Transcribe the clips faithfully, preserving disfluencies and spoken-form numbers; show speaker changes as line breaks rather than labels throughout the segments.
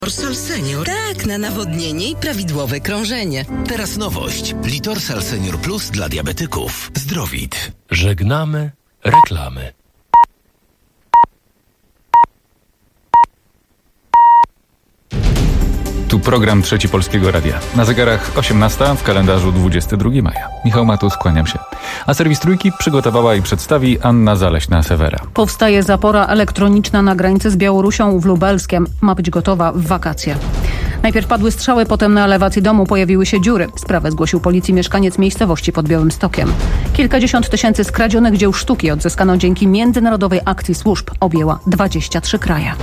Litorsal Senior. Tak, na nawodnienie i prawidłowe krążenie.
Teraz nowość. Litorsal Senior Plus dla diabetyków. Zdrowit.
Żegnamy reklamy.
Tu program Trzeci Polskiego Radia. Na zegarach osiemnasta, w kalendarzu dwudziestego drugiego maja. Michał Matus, kłaniam się. A serwis Trójki przygotowała i przedstawi Anna Zaleśna-Sewera.
Powstaje zapora elektroniczna na granicy z Białorusią w Lubelskiem. Ma być gotowa w wakacje. Najpierw padły strzały, potem na elewacji domu pojawiły się dziury. Sprawę zgłosił policji mieszkaniec miejscowości pod Białymstokiem. Kilkadziesiąt tysięcy skradzionych dzieł sztuki odzyskano dzięki międzynarodowej akcji służb. Objęła dwadzieścia trzy kraje.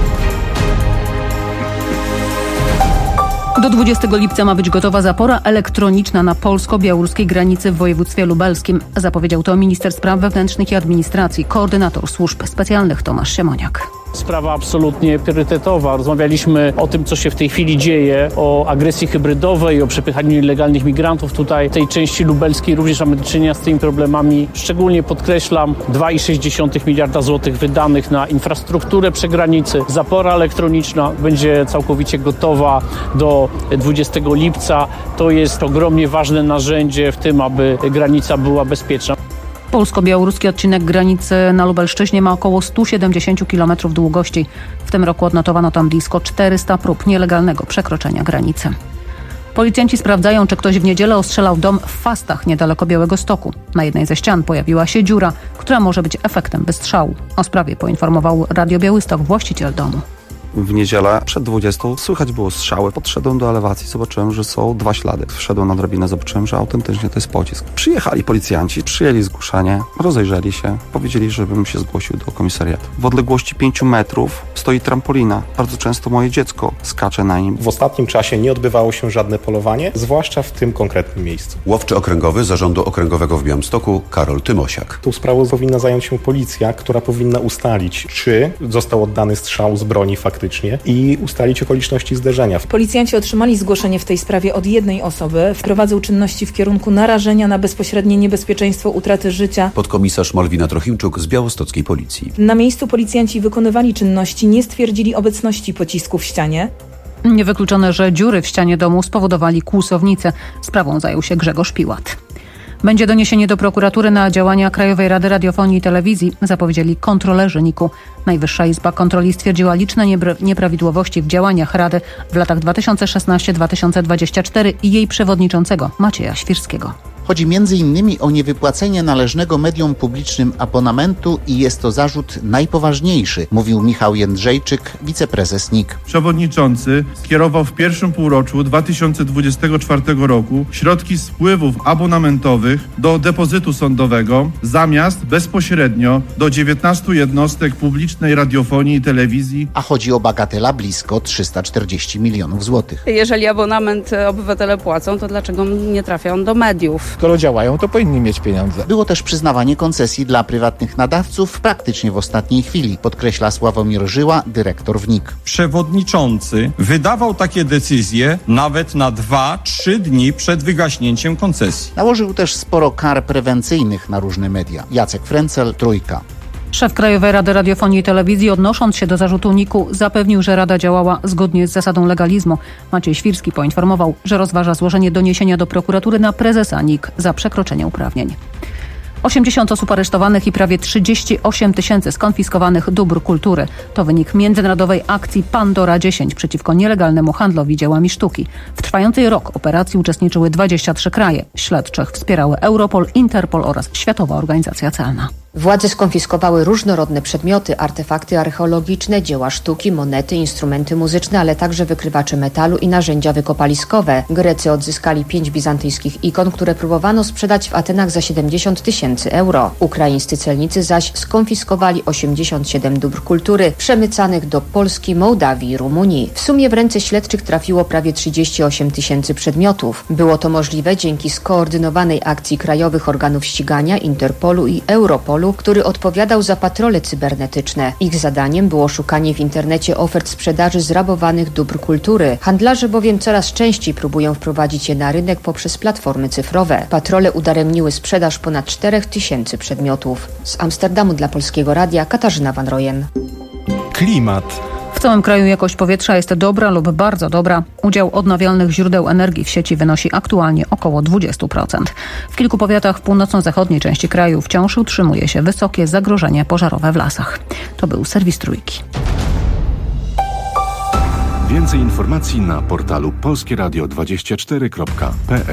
Do dwudziestego lipca ma być gotowa zapora elektroniczna na polsko-białoruskiej granicy w województwie lubelskim. Zapowiedział to minister spraw wewnętrznych i administracji, koordynator służb specjalnych Tomasz Siemoniak.
Sprawa absolutnie priorytetowa. Rozmawialiśmy o tym, co się w tej chwili dzieje, o agresji hybrydowej, o przepychaniu nielegalnych migrantów. Tutaj w tej części lubelskiej również mamy do czynienia z tymi problemami. Szczególnie podkreślam dwa i sześć miliarda złotych wydanych na infrastrukturę przy granicy. Zapora elektroniczna będzie całkowicie gotowa do dwudziestego lipca. To jest ogromnie ważne narzędzie w tym, aby granica była bezpieczna.
Polsko-białoruski odcinek granicy na Lubelszczyźnie ma około sto siedemdziesiąt kilometrów długości. W tym roku odnotowano tam blisko czterysta prób nielegalnego przekroczenia granicy. Policjanci sprawdzają, czy ktoś w niedzielę ostrzelał dom w Fastach, niedaleko Białegostoku. Na jednej ze ścian pojawiła się dziura, która może być efektem wystrzału. O sprawie poinformował Radio Białystok właściciel domu.
W niedzielę przed dwudziestą słychać było strzały. Podszedłem do elewacji, zobaczyłem, że są dwa ślady. Wszedłem na drabinę, zobaczyłem, że autentycznie to jest pocisk. Przyjechali policjanci, przyjęli zgłoszenie, rozejrzeli się, powiedzieli, żebym się zgłosił do komisariatu. W odległości pięciu metrów stoi trampolina. Bardzo często moje dziecko skacze na nim.
W ostatnim czasie nie odbywało się żadne polowanie, zwłaszcza w tym konkretnym miejscu.
Łowczy okręgowy Zarządu Okręgowego w Białymstoku Karol Tymosiak.
Tą sprawą powinna zająć się policja, która powinna ustalić, czy został oddany strzał z broni faktycznie i ustalić okoliczności zderzenia.
Policjanci otrzymali zgłoszenie w tej sprawie od jednej osoby. Wprowadzą czynności w kierunku narażenia na bezpośrednie niebezpieczeństwo utraty życia.
Podkomisarz Malwina Trochimczuk z białostockiej policji.
Na miejscu policjanci wykonywali czynności, nie stwierdzili obecności pocisku w ścianie.
Niewykluczone, że dziury w ścianie domu spowodowali kłusownicę. Sprawą zajął się Grzegorz Piłat. Będzie doniesienie do prokuratury na działania Krajowej Rady Radiofonii i Telewizji, zapowiedzieli kontrolerzy N I K-u. Najwyższa Izba Kontroli stwierdziła liczne nieprawidłowości w działaniach Rady w latach dwa tysiące szesnasty do dwa tysiące dwudziestego czwartego i jej przewodniczącego Macieja Świrskiego.
Chodzi między innymi o niewypłacenie należnego mediom publicznym abonamentu i jest to zarzut najpoważniejszy, mówił Michał Jędrzejczyk, wiceprezes N I K.
Przewodniczący skierował w pierwszym półroczu dwa tysiące dwudziestego czwartego roku środki z wpływów abonamentowych do depozytu sądowego zamiast bezpośrednio do dziewiętnastu jednostek publicznej radiofonii i telewizji.
A chodzi o bagatela blisko trzysta czterdzieści milionów złotych.
Jeżeli abonament obywatele płacą, to dlaczego nie trafia on do mediów?
Skoro działają, to powinni mieć pieniądze.
Było też przyznawanie koncesji dla prywatnych nadawców praktycznie w ostatniej chwili, podkreśla Sławomir Żyła, dyrektor w N I K.
Przewodniczący wydawał takie decyzje nawet na dwa, trzy dni przed wygaśnięciem koncesji.
Nałożył też sporo kar prewencyjnych na różne media. Jacek Frencel, Trójka.
Szef Krajowej Rady Radiofonii i Telewizji, odnosząc się do zarzutu N I K-u, zapewnił, że Rada działała zgodnie z zasadą legalizmu. Maciej Świrski poinformował, że rozważa złożenie doniesienia do prokuratury na prezesa N I K za przekroczenie uprawnień. osiemdziesiąt osób aresztowanych i prawie trzydzieści osiem tysięcy skonfiskowanych dóbr kultury. To wynik międzynarodowej akcji Pandora dziesięć przeciwko nielegalnemu handlowi dziełami sztuki. W trwającej rok operacji uczestniczyły dwadzieścia trzy kraje. Śledczych wspierały Europol, Interpol oraz Światowa Organizacja Celna.
Władze skonfiskowały różnorodne przedmioty, artefakty archeologiczne, dzieła sztuki, monety, instrumenty muzyczne, ale także wykrywacze metalu i narzędzia wykopaliskowe. Grecy odzyskali pięć bizantyjskich ikon, które próbowano sprzedać w Atenach za siedemdziesiąt tysięcy euro. Ukraińscy celnicy zaś skonfiskowali osiemdziesiąt siedem dóbr kultury przemycanych do Polski, Mołdawii i Rumunii. W sumie w ręce śledczych trafiło prawie trzydzieści osiem tysięcy przedmiotów. Było to możliwe dzięki skoordynowanej akcji krajowych organów ścigania, Interpolu i Europolu, który odpowiadał za patrole cybernetyczne. Ich zadaniem było szukanie w internecie ofert sprzedaży zrabowanych dóbr kultury. Handlarze bowiem coraz częściej próbują wprowadzić je na rynek poprzez platformy cyfrowe. Patrole udaremniły sprzedaż ponad czterech tysięcy przedmiotów. Z Amsterdamu dla Polskiego Radia Katarzyna Van Royen.
Klimat.
W całym kraju jakość powietrza jest dobra lub bardzo dobra. Udział odnawialnych źródeł energii w sieci wynosi aktualnie około dwadzieścia procent. W kilku powiatach w północno-zachodniej części kraju wciąż utrzymuje się wysokie zagrożenie pożarowe w lasach. To był serwis Trójki.
Więcej informacji na portalu polskie radio dwadzieścia cztery kropka p l.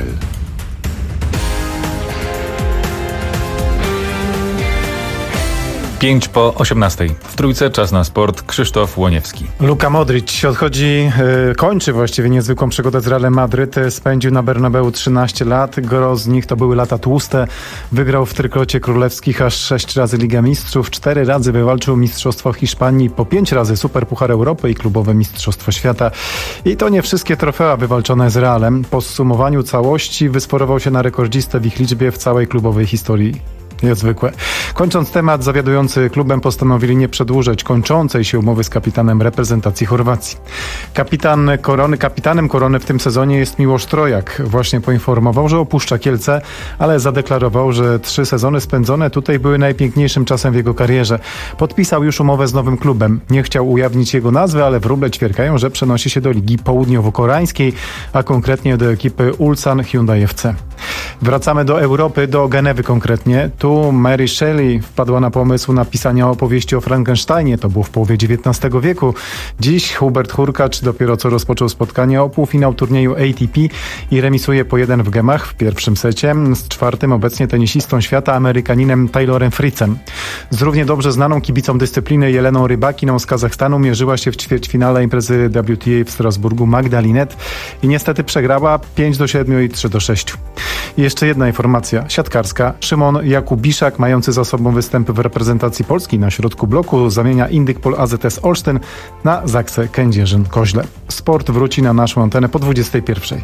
Pięć po osiemnastej. W Trójce czas na sport. Krzysztof Łoniewski.
Luka Modric odchodzi, yy, kończy właściwie niezwykłą przygodę z Realem Madryt. Spędził na Bernabeu trzynaście lat. Gro z nich to były lata tłuste. Wygrał w trykrocie królewskich aż sześć razy Ligę Mistrzów. Cztery razy wywalczył Mistrzostwo Hiszpanii. Po pięć razy Superpuchar Europy i klubowe Mistrzostwo Świata. I to nie wszystkie trofea wywalczone z Realem. Po zsumowaniu całości wysporował się na rekordzistę w ich liczbie w całej klubowej historii. Niezwykłe. Kończąc temat, zawiadujący klubem postanowili nie przedłużać kończącej się umowy z kapitanem reprezentacji Chorwacji. Kapitan Korony, kapitanem Korony w tym sezonie jest Miłosz Trojak. Właśnie poinformował, że opuszcza Kielce, ale zadeklarował, że trzy sezony spędzone tutaj były najpiękniejszym czasem w jego karierze. Podpisał już umowę z nowym klubem. Nie chciał ujawnić jego nazwy, ale wróble ćwierkają, że przenosi się do Ligi Południowo-Koreańskiej, a konkretnie do ekipy Ulsan Hyundai F C. Wracamy do Europy, do Genewy konkretnie. Tu Mary Shelley wpadła na pomysł napisania opowieści o Frankensteinie. To było w połowie dziewiętnastego wieku. Dziś Hubert Hurkacz dopiero co rozpoczął spotkanie o półfinał turnieju A T P i remisuje po jeden w gemach w pierwszym secie z czwartym obecnie tenisistą świata, Amerykaninem Taylorem Fritzem. Z równie dobrze znaną kibicą dyscypliny Jeleną Rybakiną z Kazachstanu mierzyła się w ćwierćfinale imprezy W T A w Strasburgu Magda Linette i niestety przegrała pięć do siedmiu i trzy do sześciu. I jeszcze jedna informacja siatkarska. Szymon Jakubiszak, mający za sobą występy w reprezentacji Polski na środku bloku, zamienia Indykpol A Z S Olsztyn na Zaksę Kędzierzyn-Koźle. Sport wróci na naszą antenę po dwudziestej pierwszej.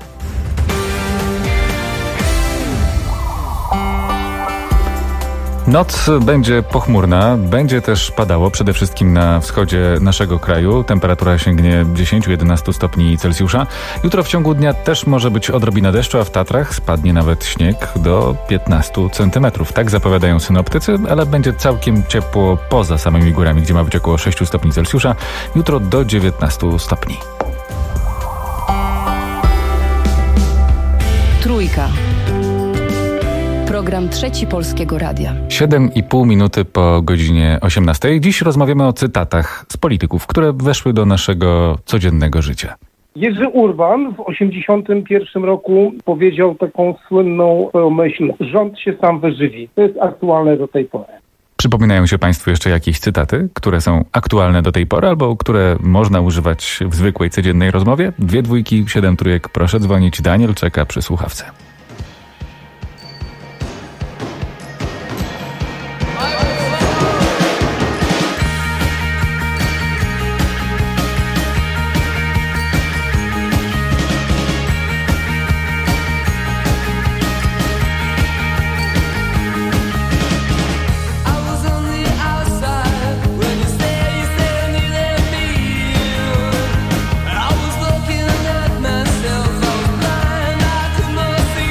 Noc będzie pochmurna, będzie też padało przede wszystkim na wschodzie naszego kraju. Temperatura sięgnie dziesięć do jedenastu stopni Celsjusza. Jutro w ciągu dnia też może być odrobina deszczu, a w Tatrach spadnie nawet śnieg do piętnastu centymetrów. Tak zapowiadają synoptycy, ale będzie całkiem ciepło poza samymi górami, gdzie ma być około sześciu stopni Celsjusza. Jutro do dziewiętnastu stopni.
Trójka. Program Trzeci Polskiego Radia.
Siedem i pół minuty po godzinie osiemnastej. Dziś rozmawiamy o cytatach z polityków, które weszły do naszego codziennego życia.
Jerzy Urban w osiemdziesiątym pierwszym roku powiedział taką słynną myśl: rząd się sam wyżywi. To jest aktualne do tej pory.
Przypominają się Państwu jeszcze jakieś cytaty, które są aktualne do tej pory albo które można używać w zwykłej, codziennej rozmowie? Dwie dwójki, siedem trójek, proszę dzwonić. Daniel czeka przy słuchawce.
I was looking at myself, I was blind, I could not see.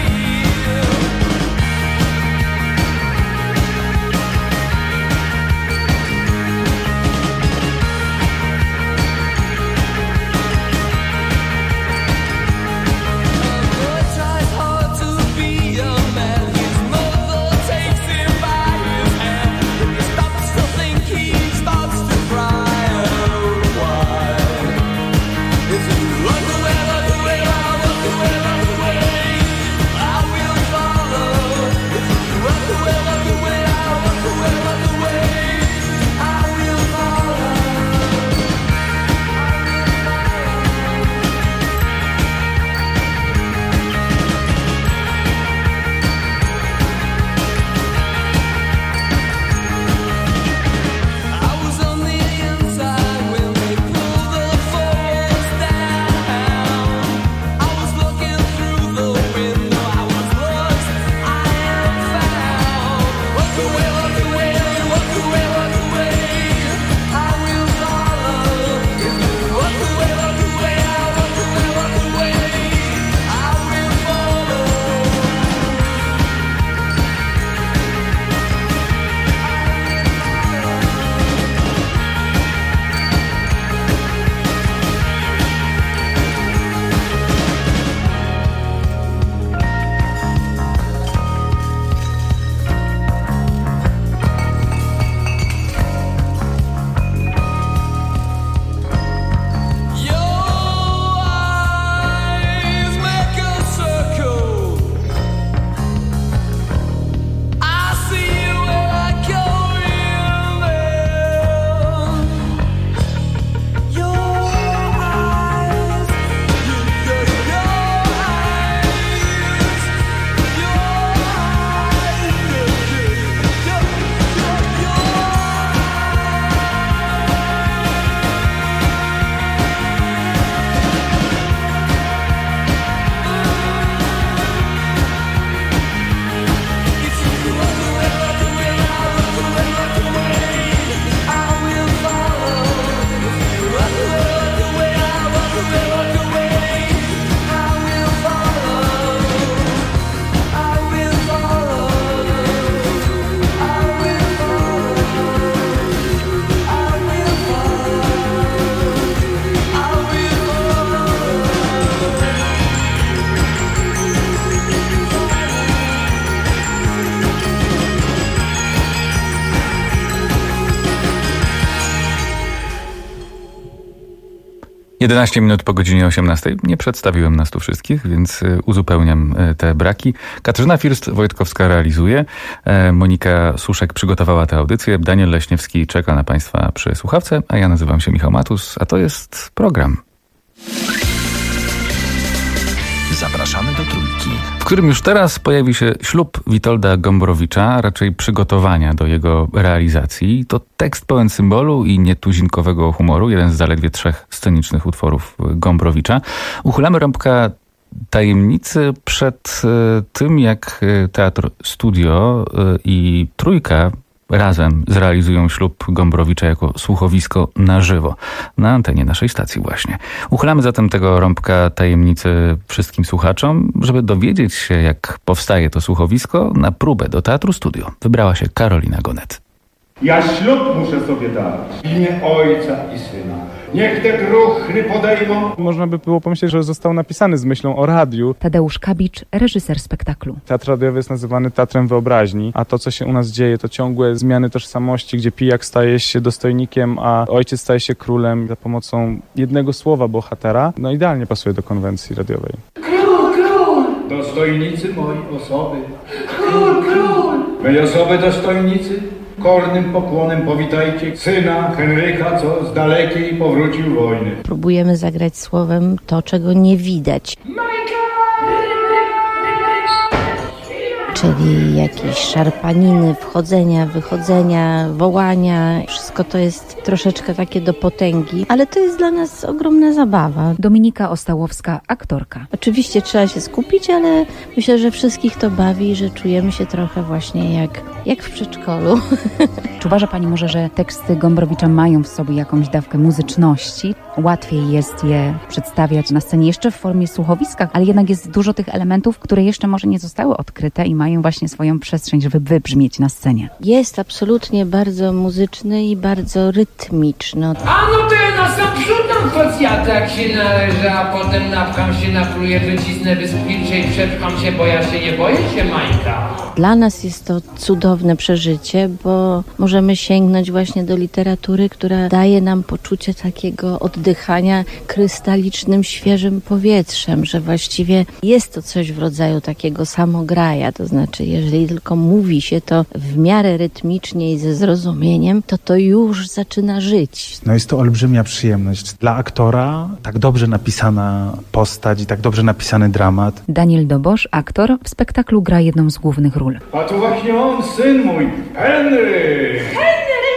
jedenaście minut po godzinie osiemnastej. Nie przedstawiłem nas tu wszystkich, więc uzupełniam te braki. Katarzyna First-Wojtkowska realizuje. Monika Suszek przygotowała tę audycję. Daniel Leśniewski czeka na Państwa przy słuchawce, a ja nazywam się Michał Matus, a to jest program.
Zapraszamy do Trójki,
w którym już teraz pojawi się ślub Witolda Gombrowicza, raczej przygotowania do jego realizacji. To tekst pełen symbolu i nietuzinkowego humoru, jeden z zaledwie trzech scenicznych utworów Gombrowicza. Uchylamy rąbka tajemnicy przed tym, jak Teatr Studio i Trójka razem zrealizują ślub Gombrowicza jako słuchowisko na żywo, na antenie naszej stacji właśnie. Uchylamy zatem tego rąbka tajemnicy wszystkim słuchaczom. Żeby dowiedzieć się, jak powstaje to słuchowisko, na próbę do Teatru Studio wybrała się Karolina Gonet.
Ja ślub muszę sobie dać w imię Ojca i Syna. Niech te gruchny podejmą.
Można by było pomyśleć, że został napisany z myślą o radiu.
Tadeusz Kabicz, reżyser spektaklu.
Teatr radiowy jest nazywany teatrem wyobraźni, a to, co się u nas dzieje, to ciągłe zmiany tożsamości, gdzie pijak staje się dostojnikiem, a ojciec staje się królem za pomocą jednego słowa bohatera. No idealnie pasuje do konwencji radiowej.
Król, król! Dostojnicy mojej osoby. Król, król! Mej osoby dostojnicy, kornym pokłonem powitajcie syna Henryka, co z dalekiej powrócił wojny.
Próbujemy zagrać słowem to, czego nie widać. Czyli jakieś szarpaniny, wchodzenia, wychodzenia, wołania. Wszystko to jest troszeczkę takie do potęgi, ale to jest dla nas ogromna zabawa.
Dominika Ostałowska, aktorka.
Oczywiście trzeba się skupić, ale myślę, że wszystkich to bawi, że czujemy się trochę właśnie jak, jak w przedszkolu.
Czy uważa Pani może, że teksty Gombrowicza mają w sobie jakąś dawkę muzyczności? Łatwiej jest je przedstawiać na scenie jeszcze w formie słuchowiska, ale jednak jest dużo tych elementów, które jeszcze może nie zostały odkryte i mają właśnie swoją przestrzeń, żeby wybrzmieć na scenie.
Jest absolutnie bardzo muzyczny i bardzo rytmiczny.
A no to ja nas naprzód kocjata jak się należy, a potem napkam się, napluję, wycisnę wyspilcie i przepcham się, bo ja się nie boję się Majka.
Dla nas jest to cudowne przeżycie, bo możemy sięgnąć właśnie do literatury, która daje nam poczucie takiego oddychania krystalicznym, świeżym powietrzem, że właściwie jest to coś w rodzaju takiego samograja, to znaczy jeżeli tylko mówi się to w miarę rytmicznie i ze zrozumieniem, to to już zaczyna żyć.
No jest to olbrzymia przyjemność. Dla aktora tak dobrze napisana postać i tak dobrze napisany dramat.
Daniel Dobosz, aktor, w spektaklu gra jedną z głównych ról.
A tu właśnie on, syn mój, Henry!
Henry!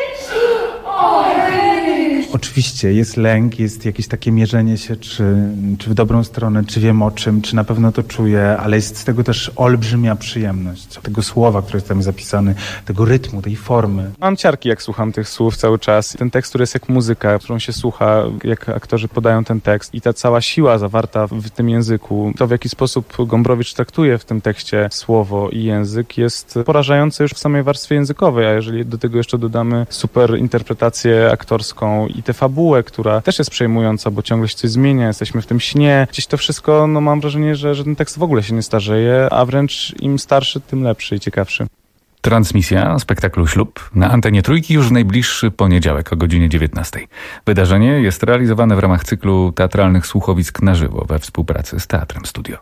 O, Henry!
Oczywiście jest lęk, jest jakieś takie mierzenie się, czy, czy w dobrą stronę, czy wiem o czym, czy na pewno to czuję, ale jest z tego też olbrzymia przyjemność. Tego słowa, które jest tam zapisane, tego rytmu, tej formy. Mam ciarki, jak słucham tych słów cały czas. Ten tekst, który jest jak muzyka, którą się słucha, jak aktorzy podają ten tekst i ta cała siła zawarta w tym języku, to w jaki sposób Gombrowicz traktuje w tym tekście słowo i język jest porażające już w samej warstwie językowej, a jeżeli do tego jeszcze dodamy super interpretację aktorską i tę fabułę, która też jest przejmująca, bo ciągle się coś zmienia, jesteśmy w tym śnie. Gdzieś to wszystko, no mam wrażenie, że, że ten tekst w ogóle się nie starzeje, a wręcz im starszy, tym lepszy i ciekawszy.
Transmisja spektaklu Ślub na antenie Trójki już w najbliższy poniedziałek o godzinie dziewiętnastej. Wydarzenie jest realizowane w ramach cyklu teatralnych słuchowisk na żywo we współpracy z Teatrem Studio.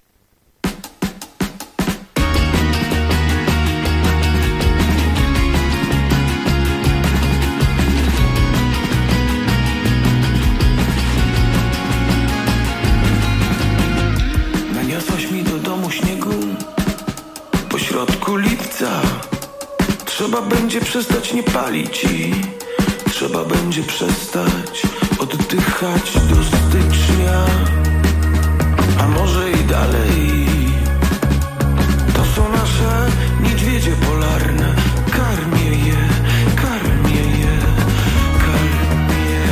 Trzeba będzie przestać nie palić i trzeba będzie przestać oddychać do stycznia, a może i dalej. To są nasze niedźwiedzie polarne, karmię je, karmię je, karmię.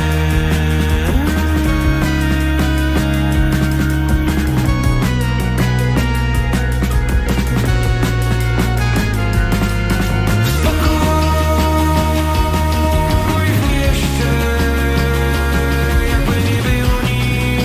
Spokój w mieście, jakby nie było nic.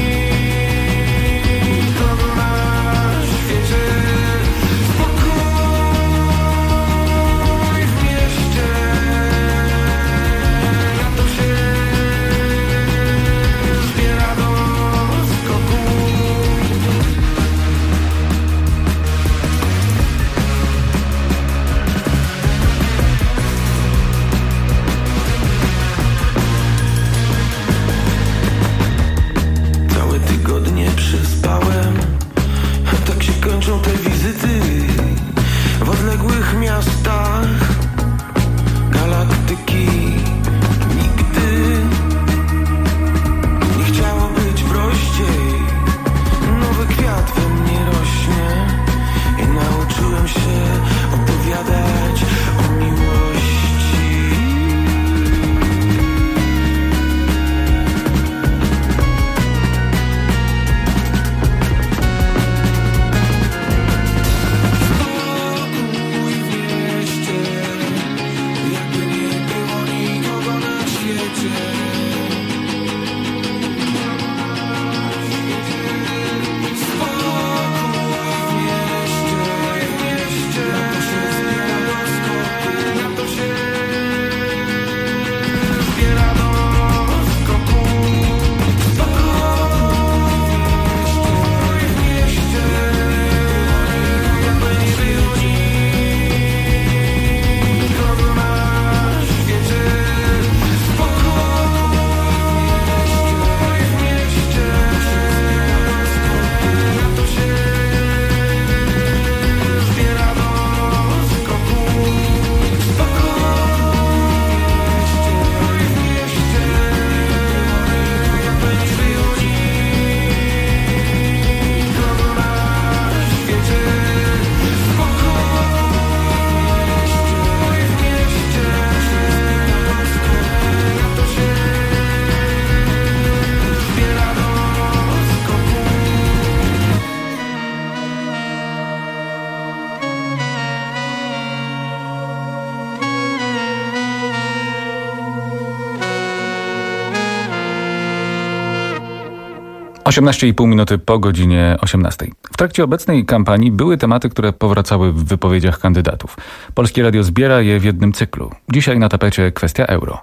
osiemnaście i pół minuty po godzinie osiemnastej. W trakcie obecnej kampanii były tematy, które powracały w wypowiedziach kandydatów. Polskie Radio zbiera je w jednym cyklu. Dzisiaj na tapecie kwestia euro.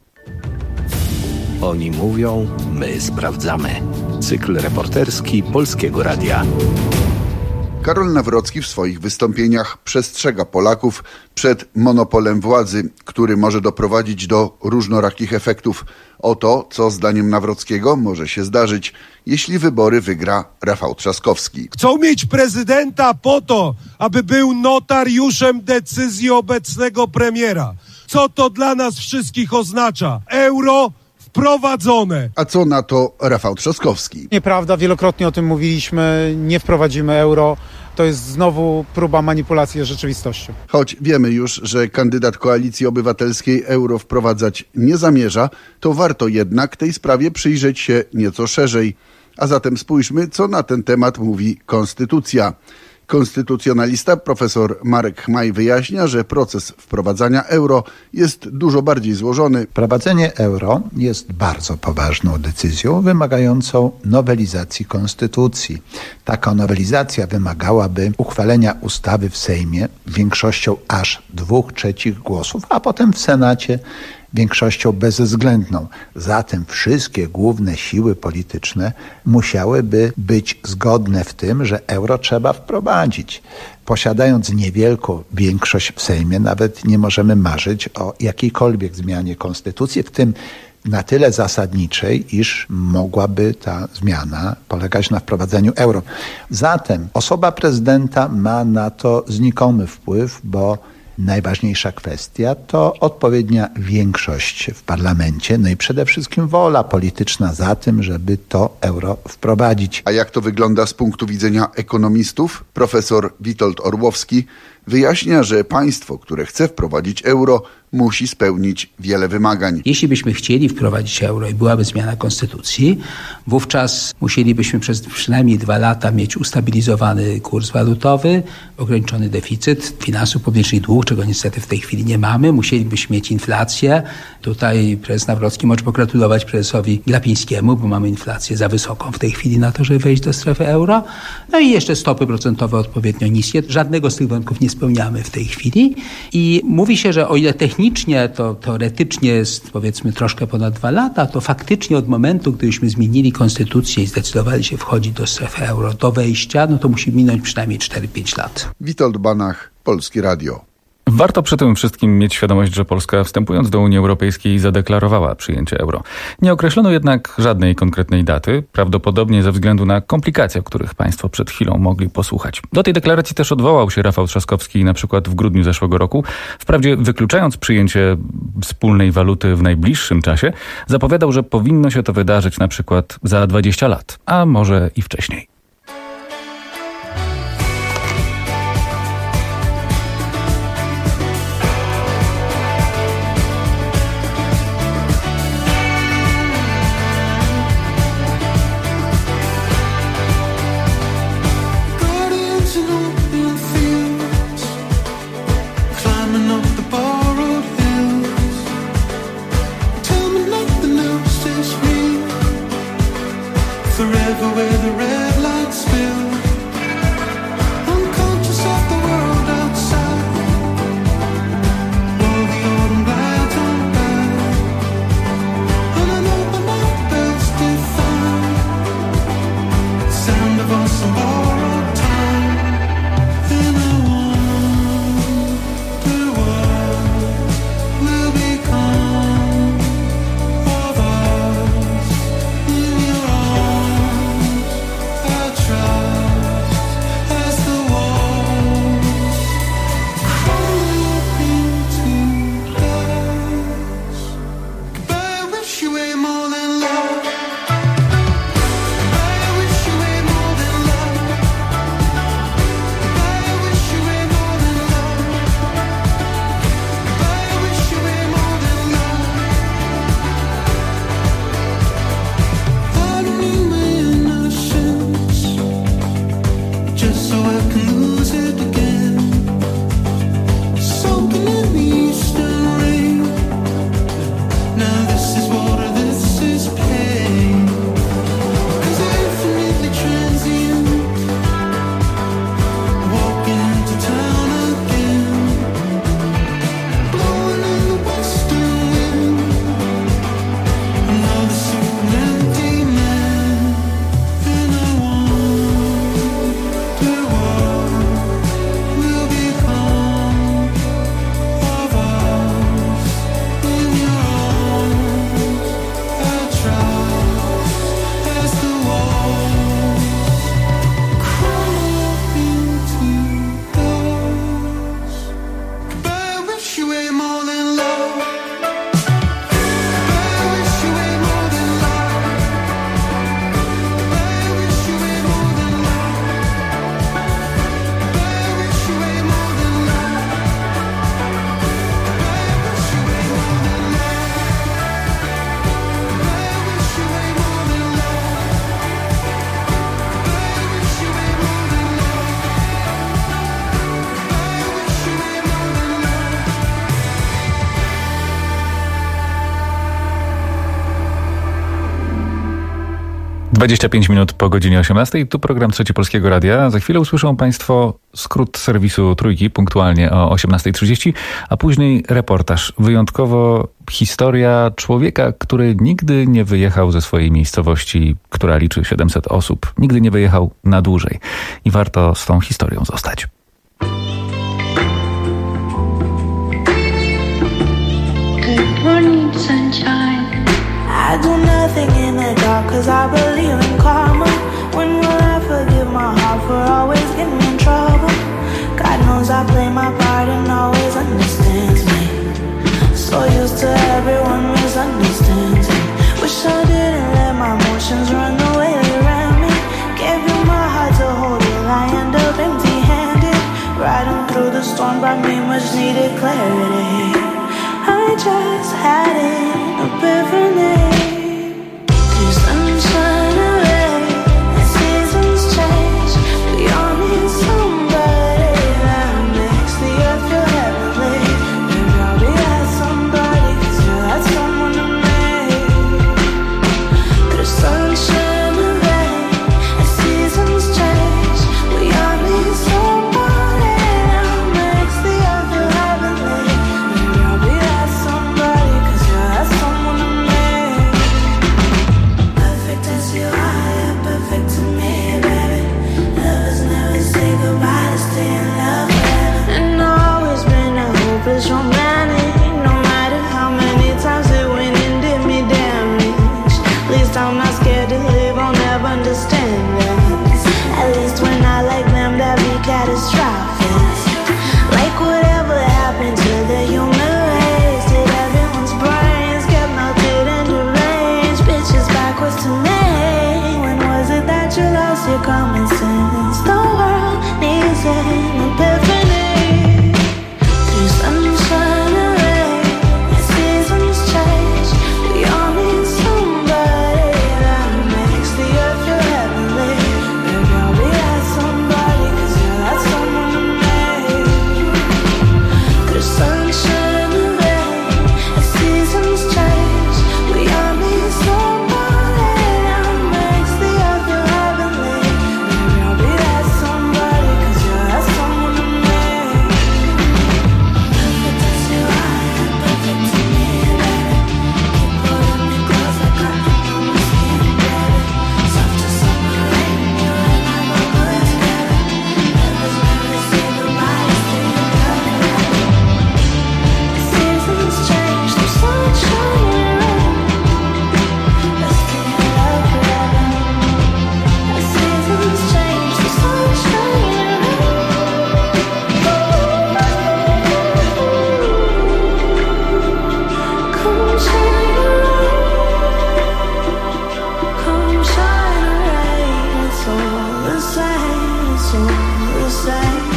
Oni mówią, my sprawdzamy. Cykl reporterski Polskiego Radia.
Karol Nawrocki w swoich wystąpieniach przestrzega Polaków przed monopolem władzy, który może doprowadzić do różnorakich efektów. Oto, co zdaniem Nawrockiego może się zdarzyć, jeśli wybory wygra Rafał Trzaskowski.
Chcą mieć prezydenta po to, aby był notariuszem decyzji obecnego premiera. Co to dla nas wszystkich oznacza? Euro wprowadzone.
A co na to Rafał Trzaskowski?
Nieprawda, wielokrotnie o tym mówiliśmy, nie wprowadzimy euro. To jest znowu próba manipulacji rzeczywistością.
Choć wiemy już, że kandydat Koalicji Obywatelskiej euro wprowadzać nie zamierza, to warto jednak tej sprawie przyjrzeć się nieco szerzej. A zatem spójrzmy, co na ten temat mówi Konstytucja. Konstytucjonalista profesor Marek Chmaj wyjaśnia, że proces wprowadzania euro jest dużo bardziej złożony.
Wprowadzenie euro jest bardzo poważną decyzją wymagającą nowelizacji konstytucji. Taka nowelizacja wymagałaby uchwalenia ustawy w Sejmie większością aż dwóch trzecich głosów, a potem w Senacie większością bezwzględną. Zatem wszystkie główne siły polityczne musiałyby być zgodne w tym, że euro trzeba wprowadzić. Posiadając niewielką większość w Sejmie, nawet nie możemy marzyć o jakiejkolwiek zmianie konstytucji, w tym na tyle zasadniczej, iż mogłaby ta zmiana polegać na wprowadzeniu euro. Zatem osoba prezydenta ma na to znikomy wpływ, bo najważniejsza kwestia to odpowiednia większość w parlamencie, no i przede wszystkim wola polityczna za tym, żeby to euro wprowadzić.
A jak to wygląda z punktu widzenia ekonomistów? Profesor Witold Orłowski wyjaśnia, że państwo, które chce wprowadzić euro, musi spełnić wiele wymagań.
Jeśli byśmy chcieli wprowadzić euro i byłaby zmiana konstytucji, wówczas musielibyśmy przez przynajmniej dwa lata mieć ustabilizowany kurs walutowy, ograniczony deficyt finansów publicznych, dług, czego niestety w tej chwili nie mamy. Musielibyśmy mieć inflację. Tutaj prezes Nawrocki może pogratulować prezesowi Glapińskiemu, bo mamy inflację za wysoką w tej chwili na to, żeby wejść do strefy euro. No i jeszcze stopy procentowe odpowiednio niskie. Żadnego z tych warunków nie spełniamy w tej chwili. I mówi się, że o ile technicznie to teoretycznie jest powiedzmy troszkę ponad dwa lata, to faktycznie od momentu, gdybyśmy zmienili konstytucję i zdecydowali się wchodzić do strefy euro, do wejścia, no to musi minąć przynajmniej cztery pięć lat.
Witold Banach, Polskie Radio.
Warto przy tym wszystkim mieć świadomość, że Polska wstępując do Unii Europejskiej zadeklarowała przyjęcie euro. Nie określono jednak żadnej konkretnej daty, prawdopodobnie ze względu na komplikacje, o których Państwo przed chwilą mogli posłuchać. Do tej deklaracji też odwołał się Rafał Trzaskowski na przykład w grudniu zeszłego roku. Wprawdzie wykluczając przyjęcie wspólnej waluty w najbliższym czasie, zapowiadał, że powinno się to wydarzyć na przykład za dwadzieścia lat, a może i wcześniej.
Try
dwadzieścia pięć minut po godzinie osiemnastej. Tu program Trzeci Polskiego Radia. Za chwilę usłyszą Państwo skrót serwisu Trójki punktualnie o osiemnasta trzydzieści, a później reportaż. Wyjątkowo historia człowieka, który nigdy nie wyjechał ze swojej miejscowości, która liczy siedemset osób. Nigdy nie wyjechał na dłużej. I warto z tą historią zostać.
Good morning, sunshine. I do nothing in the dark cause I believe in karma. When will I forgive my heart for always getting in trouble? God knows I play my part and always understands me. So used to everyone misunderstands me. Wish I didn't let my emotions run the way they ran me. Gave you my heart to hold till I end up empty-handed. Riding through the storm brought me much needed clarity. I just had an epiphany. The sunshine away, and seasons change. We all need somebody that makes the earth feel heavenly. Maybe I'll be that somebody, cause you're that someone to me. The sunshine away, and seasons change. We all need somebody that makes the earth feel heavenly. Maybe I'll be that somebody, cause you're that someone to me. Perfect as you are, you're perfect to me, baby. Lovers never say goodbye, to stay in love forever. And I've always been a hopeless romantic. No matter how many times it went and did me damage. At least I'm not scared to live, I'll never understand that. At least when I like them, that be catastrophic. Like whatever happened to the human race. Did everyone's brains get melted and deranged? Bitches backwards to me. When was it that you lost your common sense? The world needs an epiphany. Through sunshine and rain, and seasons change. We all need somebody that makes the earth feel heavenly. Maybe I'll be that somebody, cause you're that someone to me. Through sunshine and rain, and seasons change. We all need somebody that makes the earth feel heavenly. Maybe I'll be that somebody, cause you're that someone to me. Perfect as you are, you're perfect to me, baby. Keep pulling me close, I got you on my skin, baby. Soft as summer rain, you and I go good together. Lovers never say goodbye, to stay in love forever. Seasons change, the sunshine and rain. Let's stay in love forever. Seasons change, the sunshine and rain. Come shine a rain. Come shine a rain. It's all the same, it's all the same.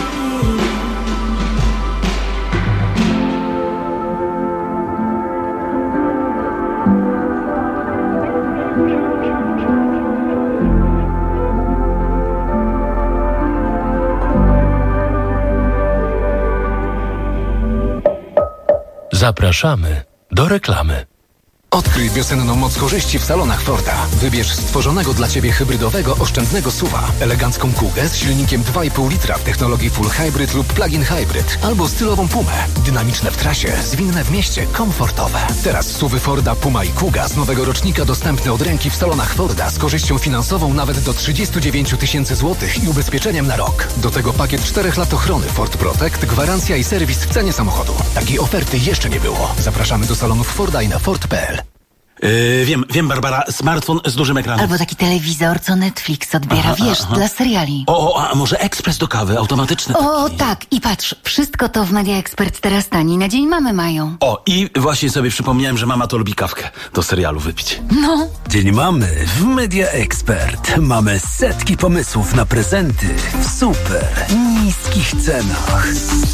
Zapraszamy do reklamy. Odkryj wiosenną moc korzyści w salonach Forda. Wybierz stworzonego dla Ciebie hybrydowego, oszczędnego suwa, elegancką Kugę z silnikiem dwa i pół litra w technologii Full Hybrid lub Plug-in Hybrid, albo stylową Pumę. Dynamiczne w trasie, zwinne w mieście, komfortowe. Teraz suwy Forda Puma i Kuga z nowego rocznika dostępne od ręki w salonach Forda z korzyścią finansową nawet do trzydzieści dziewięć tysięcy złotych i ubezpieczeniem na rok. Do tego pakiet czterech lat ochrony Ford Protect, gwarancja i serwis w cenie samochodu. Takiej oferty jeszcze nie było. Zapraszamy do salonów Forda i na Ford kropka p l.
Yy, wiem, wiem, Barbara, smartfon z dużym ekranem.
Albo taki telewizor, co Netflix odbiera, aha, wiesz, aha. dla seriali.
O, o, a może ekspres do kawy, automatyczny taki.
O, tak, i patrz, wszystko to w Media Expert teraz taniej, na dzień mamy mają.
O, i właśnie sobie przypomniałem, że mama to lubi kawkę do serialu wypić.
No.
Dzień mamy w Media Expert. Mamy setki pomysłów na prezenty w super niskich cenach.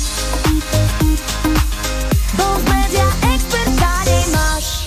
Bo w Media Expert taniej masz.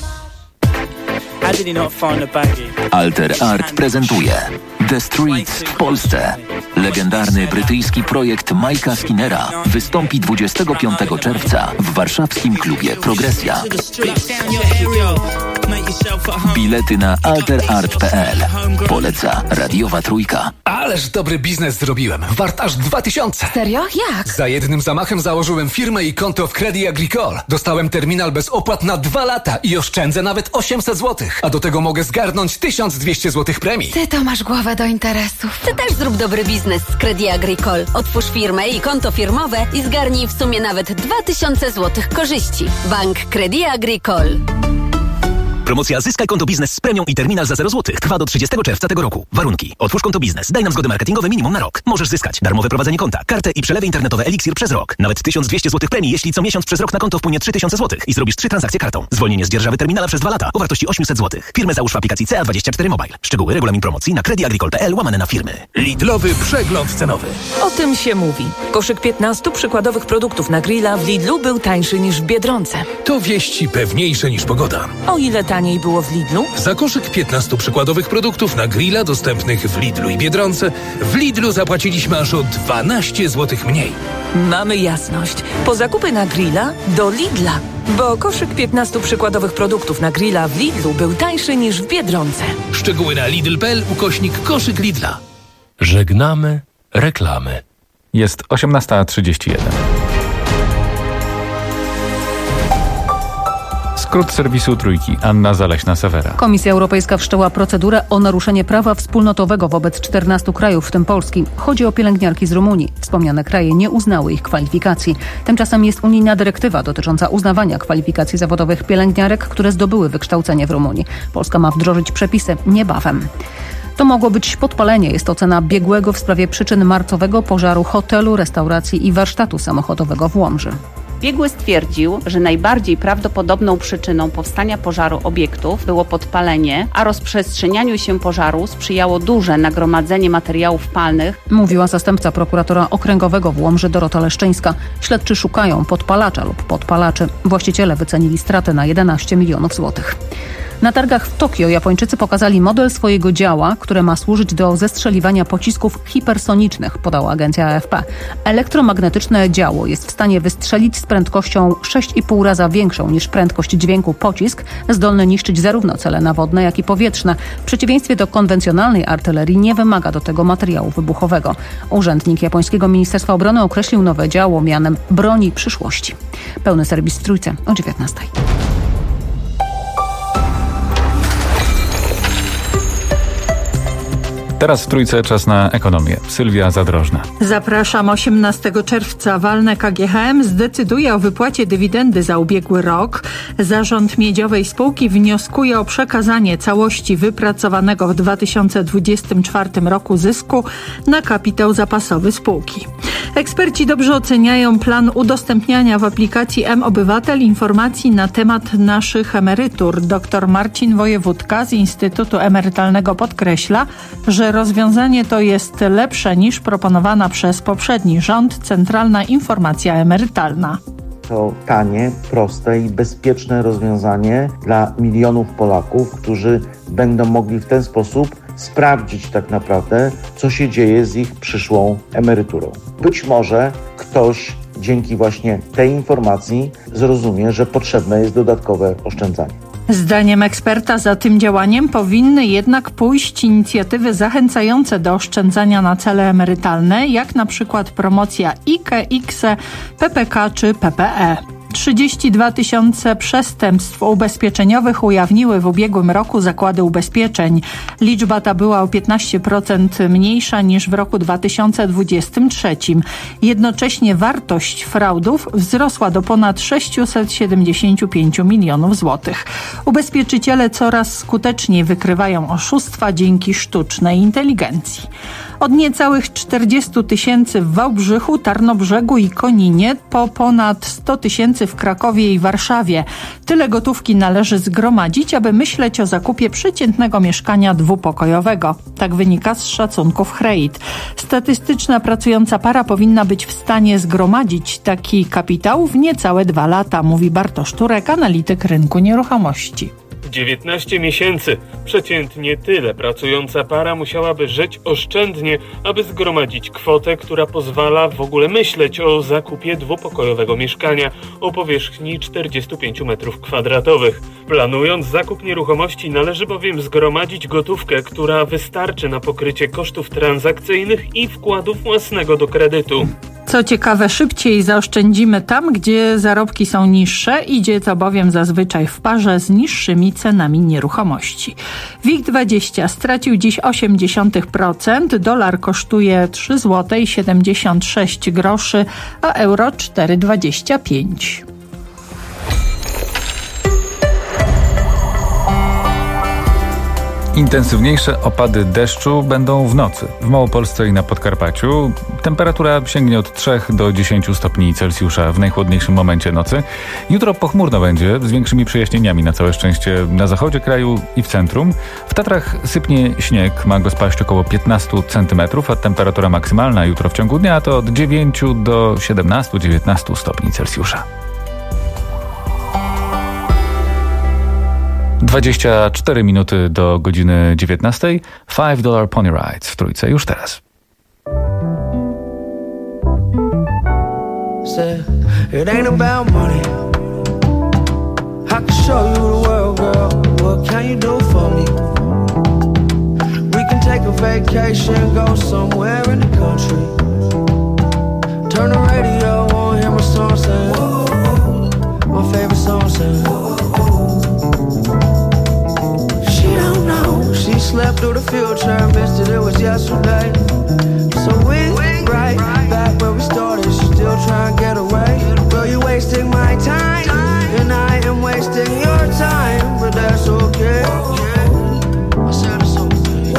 Alter Art prezentuje The Streets w Polsce. Legendarny brytyjski projekt Mike'a Skinnera wystąpi dwudziestego piątego czerwca w warszawskim klubie Progresja.
Bilety na alterart kropka p l. Poleca radiowa trójka.
Ależ dobry biznes zrobiłem. Wart aż dwa tysiące.
Serio? Jak?
Za jednym zamachem założyłem firmę i konto w Credit Agricole. Dostałem terminal bez opłat na dwa lata i oszczędzę nawet osiemset złotych. A do tego mogę zgarnąć tysiąc dwieście złotych premii.
Ty to masz głowę do interesów. Ty też zrób dobry biznes z Credit Agricole. Otwórz firmę i konto firmowe i zgarnij w sumie nawet dwa tysiące złotych korzyści. Bank Credit Agricole.
Promocja Zyskaj konto biznes z premią i terminal za zero złotych trwa do trzydziestego czerwca tego roku. Warunki. Otwórz konto biznes. Daj nam zgody marketingowe minimum na rok. Możesz zyskać darmowe prowadzenie konta, kartę i przelewy internetowe Elixir przez rok. Nawet tysiąc dwieście złotych premii, jeśli co miesiąc przez rok na konto wpłynie trzy tysiące złotych i zrobisz trzy transakcje kartą. Zwolnienie z dzierżawy terminala przez dwa lata o wartości osiemset złotych. Firmę załóż w aplikacji C A dwadzieścia cztery Mobile. Szczegóły, regulamin promocji na creditagricole kropka p l łamane na firmy.
Lidlowy przegląd cenowy.
O tym się mówi. Koszyk piętnastu przykładowych produktów na grilla w Lidlu był tańszy niż w Biedronce.
To wieści pewniejsze niż pogoda.
O ile taniej było w Lidlu?
Za koszyk piętnastu przykładowych produktów na grilla dostępnych w Lidlu i Biedronce w Lidlu zapłaciliśmy aż o dwanaście złotych mniej.
Mamy jasność. Po zakupy na grilla do Lidla. Bo koszyk piętnastu przykładowych produktów na grilla w Lidlu był tańszy niż w Biedronce.
Szczegóły na lidl kropka p l ukośnik koszyk Lidla. Żegnamy reklamy.
Jest osiemnasta trzydzieści jeden. Skrót serwisu Trójki. Anna Zaleśna-Sewera.
Komisja Europejska wszczęła procedurę o naruszenie prawa wspólnotowego wobec czternastu krajów, w tym Polski. Chodzi o pielęgniarki z Rumunii. Wspomniane kraje nie uznały ich kwalifikacji. Tymczasem jest unijna dyrektywa dotycząca uznawania kwalifikacji zawodowych pielęgniarek, które zdobyły wykształcenie w Rumunii. Polska ma wdrożyć przepisy niebawem. To mogło być podpalenie, jest ocena biegłego w sprawie przyczyn marcowego pożaru hotelu, restauracji i warsztatu samochodowego w Łomży.
Biegły stwierdził, że najbardziej prawdopodobną przyczyną powstania pożaru obiektów było podpalenie, a rozprzestrzenianiu się pożaru sprzyjało duże nagromadzenie materiałów palnych.
Mówiła zastępca prokuratora okręgowego w Łomży Dorota Leszczyńska. Śledczy szukają podpalacza lub podpalaczy. Właściciele wycenili straty na jedenaście milionów złotych. Na targach w Tokio Japończycy pokazali model swojego działa, które ma służyć do zestrzeliwania pocisków hipersonicznych, podała agencja A F P. Elektromagnetyczne działo jest w stanie wystrzelić z prędkością sześć i pół raza większą niż prędkość dźwięku pocisk, zdolny niszczyć zarówno cele nawodne, jak i powietrzne. W przeciwieństwie do konwencjonalnej artylerii nie wymaga do tego materiału wybuchowego. Urzędnik japońskiego Ministerstwa Obrony określił nowe działo mianem broni przyszłości. Pełny serwis w Trójce o dziewiętnastej.
Teraz w Trójce czas na ekonomię. Sylwia Zadrożna.
Zapraszam. osiemnastego czerwca walne K G H M zdecyduje o wypłacie dywidendy za ubiegły rok. Zarząd miedziowej spółki wnioskuje o przekazanie całości wypracowanego w dwa tysiące dwudziestym czwartym roku zysku na kapitał zapasowy spółki. Eksperci dobrze oceniają plan udostępniania w aplikacji M-Obywatel informacji na temat naszych emerytur. Dr Marcin Wojewódka z Instytutu Emerytalnego podkreśla, że rozwiązanie to jest lepsze niż proponowana przez poprzedni rząd centralna informacja emerytalna.
To tanie, proste i bezpieczne rozwiązanie dla milionów Polaków, którzy będą mogli w ten sposób sprawdzić tak naprawdę, co się dzieje z ich przyszłą emeryturą. Być może ktoś dzięki właśnie tej informacji zrozumie, że potrzebne jest dodatkowe oszczędzanie.
Zdaniem eksperta za tym działaniem powinny jednak pójść inicjatywy zachęcające do oszczędzania na cele emerytalne, jak na przykład promocja I K E, I K S E, P P K czy P P E. trzydzieści dwa tysiące przestępstw ubezpieczeniowych ujawniły w ubiegłym roku zakłady ubezpieczeń. Liczba ta była o piętnaście procent mniejsza niż w roku dwa tysiące dwudziestym trzecim. Jednocześnie wartość fraudów wzrosła do ponad sześćset siedemdziesiąt pięć milionów złotych. Ubezpieczyciele coraz skuteczniej wykrywają oszustwa dzięki sztucznej inteligencji. Od niecałych czterdziestu tysięcy w Wałbrzychu, Tarnobrzegu i Koninie po ponad sto tysięcy w Krakowie i Warszawie. Tyle gotówki należy zgromadzić, aby myśleć o zakupie przeciętnego mieszkania dwupokojowego. Tak wynika z szacunków Hreit. Statystyczna pracująca para powinna być w stanie zgromadzić taki kapitał w niecałe dwa lata, mówi Bartosz Turek, analityk rynku nieruchomości.
dziewiętnaście miesięcy. Przeciętnie tyle pracująca para musiałaby żyć oszczędnie, aby zgromadzić kwotę, która pozwala w ogóle myśleć o zakupie dwupokojowego mieszkania o powierzchni czterdzieści pięć metrów kwadratowych. Planując zakup nieruchomości należy bowiem zgromadzić gotówkę, która wystarczy na pokrycie kosztów transakcyjnych i wkładu własnego do kredytu.
Co ciekawe, szybciej zaoszczędzimy tam, gdzie zarobki są niższe. Idzie to bowiem zazwyczaj w parze z niższymi cenami nieruchomości. WIG dwadzieścia stracił dziś osiem dziesiątych procent, dolar kosztuje trzy złote siedemdziesiąt sześć groszy, a euro cztery dwadzieścia pięć.
Intensywniejsze opady deszczu będą w nocy. W Małopolsce i na Podkarpaciu temperatura sięgnie od trzech do dziesięciu stopni Celsjusza w najchłodniejszym momencie nocy. Jutro pochmurno będzie, z większymi przejaśnieniami na całe szczęście na zachodzie kraju i w centrum. W Tatrach sypnie śnieg, ma go spaść około piętnaście centymetrów, a temperatura maksymalna jutro w ciągu dnia to od dziewięciu do siedemnastu dziewiętnastu stopni Celsjusza. dwadzieścia cztery minuty do godziny dziewiętnastej. Five Dollar Pony Rides w Trójce już teraz.
It ain't about money. I can show you the world, girl. What can you do for me? We can take a vacation, go somewhere in the country. Turn the radio on, hear my song sing. My favorite song sing. She slept through the field trip, missed it, it was yesterday. So we right back where we started, she still trying to get away. Girl, you wasting my time, and I am wasting your time, but that's okay. I said it's okay.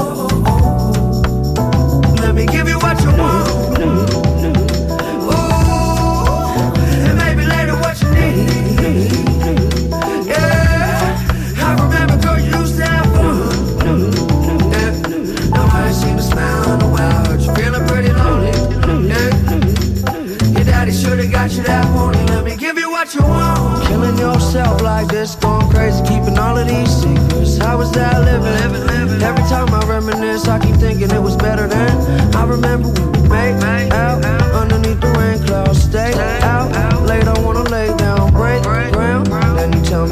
Let me give you what you want. Ooh, and maybe later what you need. Yeah, I remember, girl, you used to have fun. Should've got you that morning, let me give you what you want. Killing yourself like this, going crazy, keeping all of these secrets. How was that living? living, living. Every time I reminisce, I keep thinking it was better then. I remember when we made out underneath the rain clouds. Stay out late, I wanna lay down, break ground. Then you tell me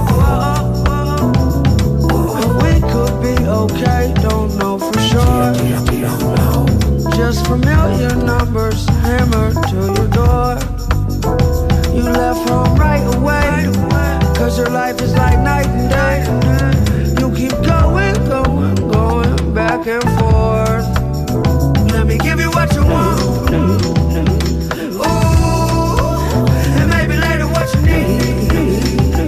we could be okay, don't know for sure. Just familiar numbers hammered to your door. You left home right away, cause your life is like night and day. You keep going, going, going back and forth. Let me give you what you want. Ooh, and maybe later what you need.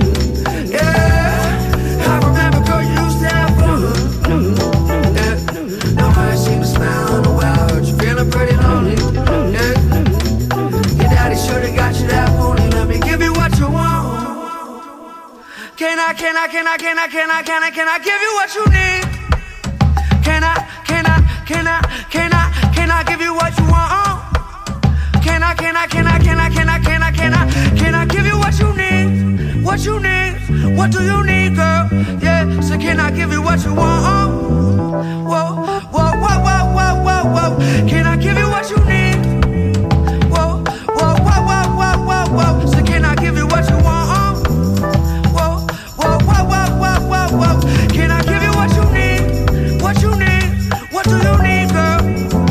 Yeah, I remember, girl, you used to have fun. Yeah, now I ain't seen a smile in a while. Pretty lonely, yeah. Your daddy should've got you that pony. Let me give you what you want. Can I, can I, can I, can I, can I, can I, can I give you what you need? Can I, can I, can I, can I, can I give you what you want? Can I, can I, can I, can I, can I, can I, can I, can I give you what you need? What you need? What do you need, girl? Yeah, so can I give you what you want? Whoa, whoa, whoa, whoa, whoa, whoa, whoa. Can I give you what you need? Whoa, whoa, whoa, whoa, whoa, whoa, whoa. So can I give you what you want? Whoa, whoa, whoa, whoa, whoa, whoa, whoa. Can I give you what you need? What you need? What do you need, girl?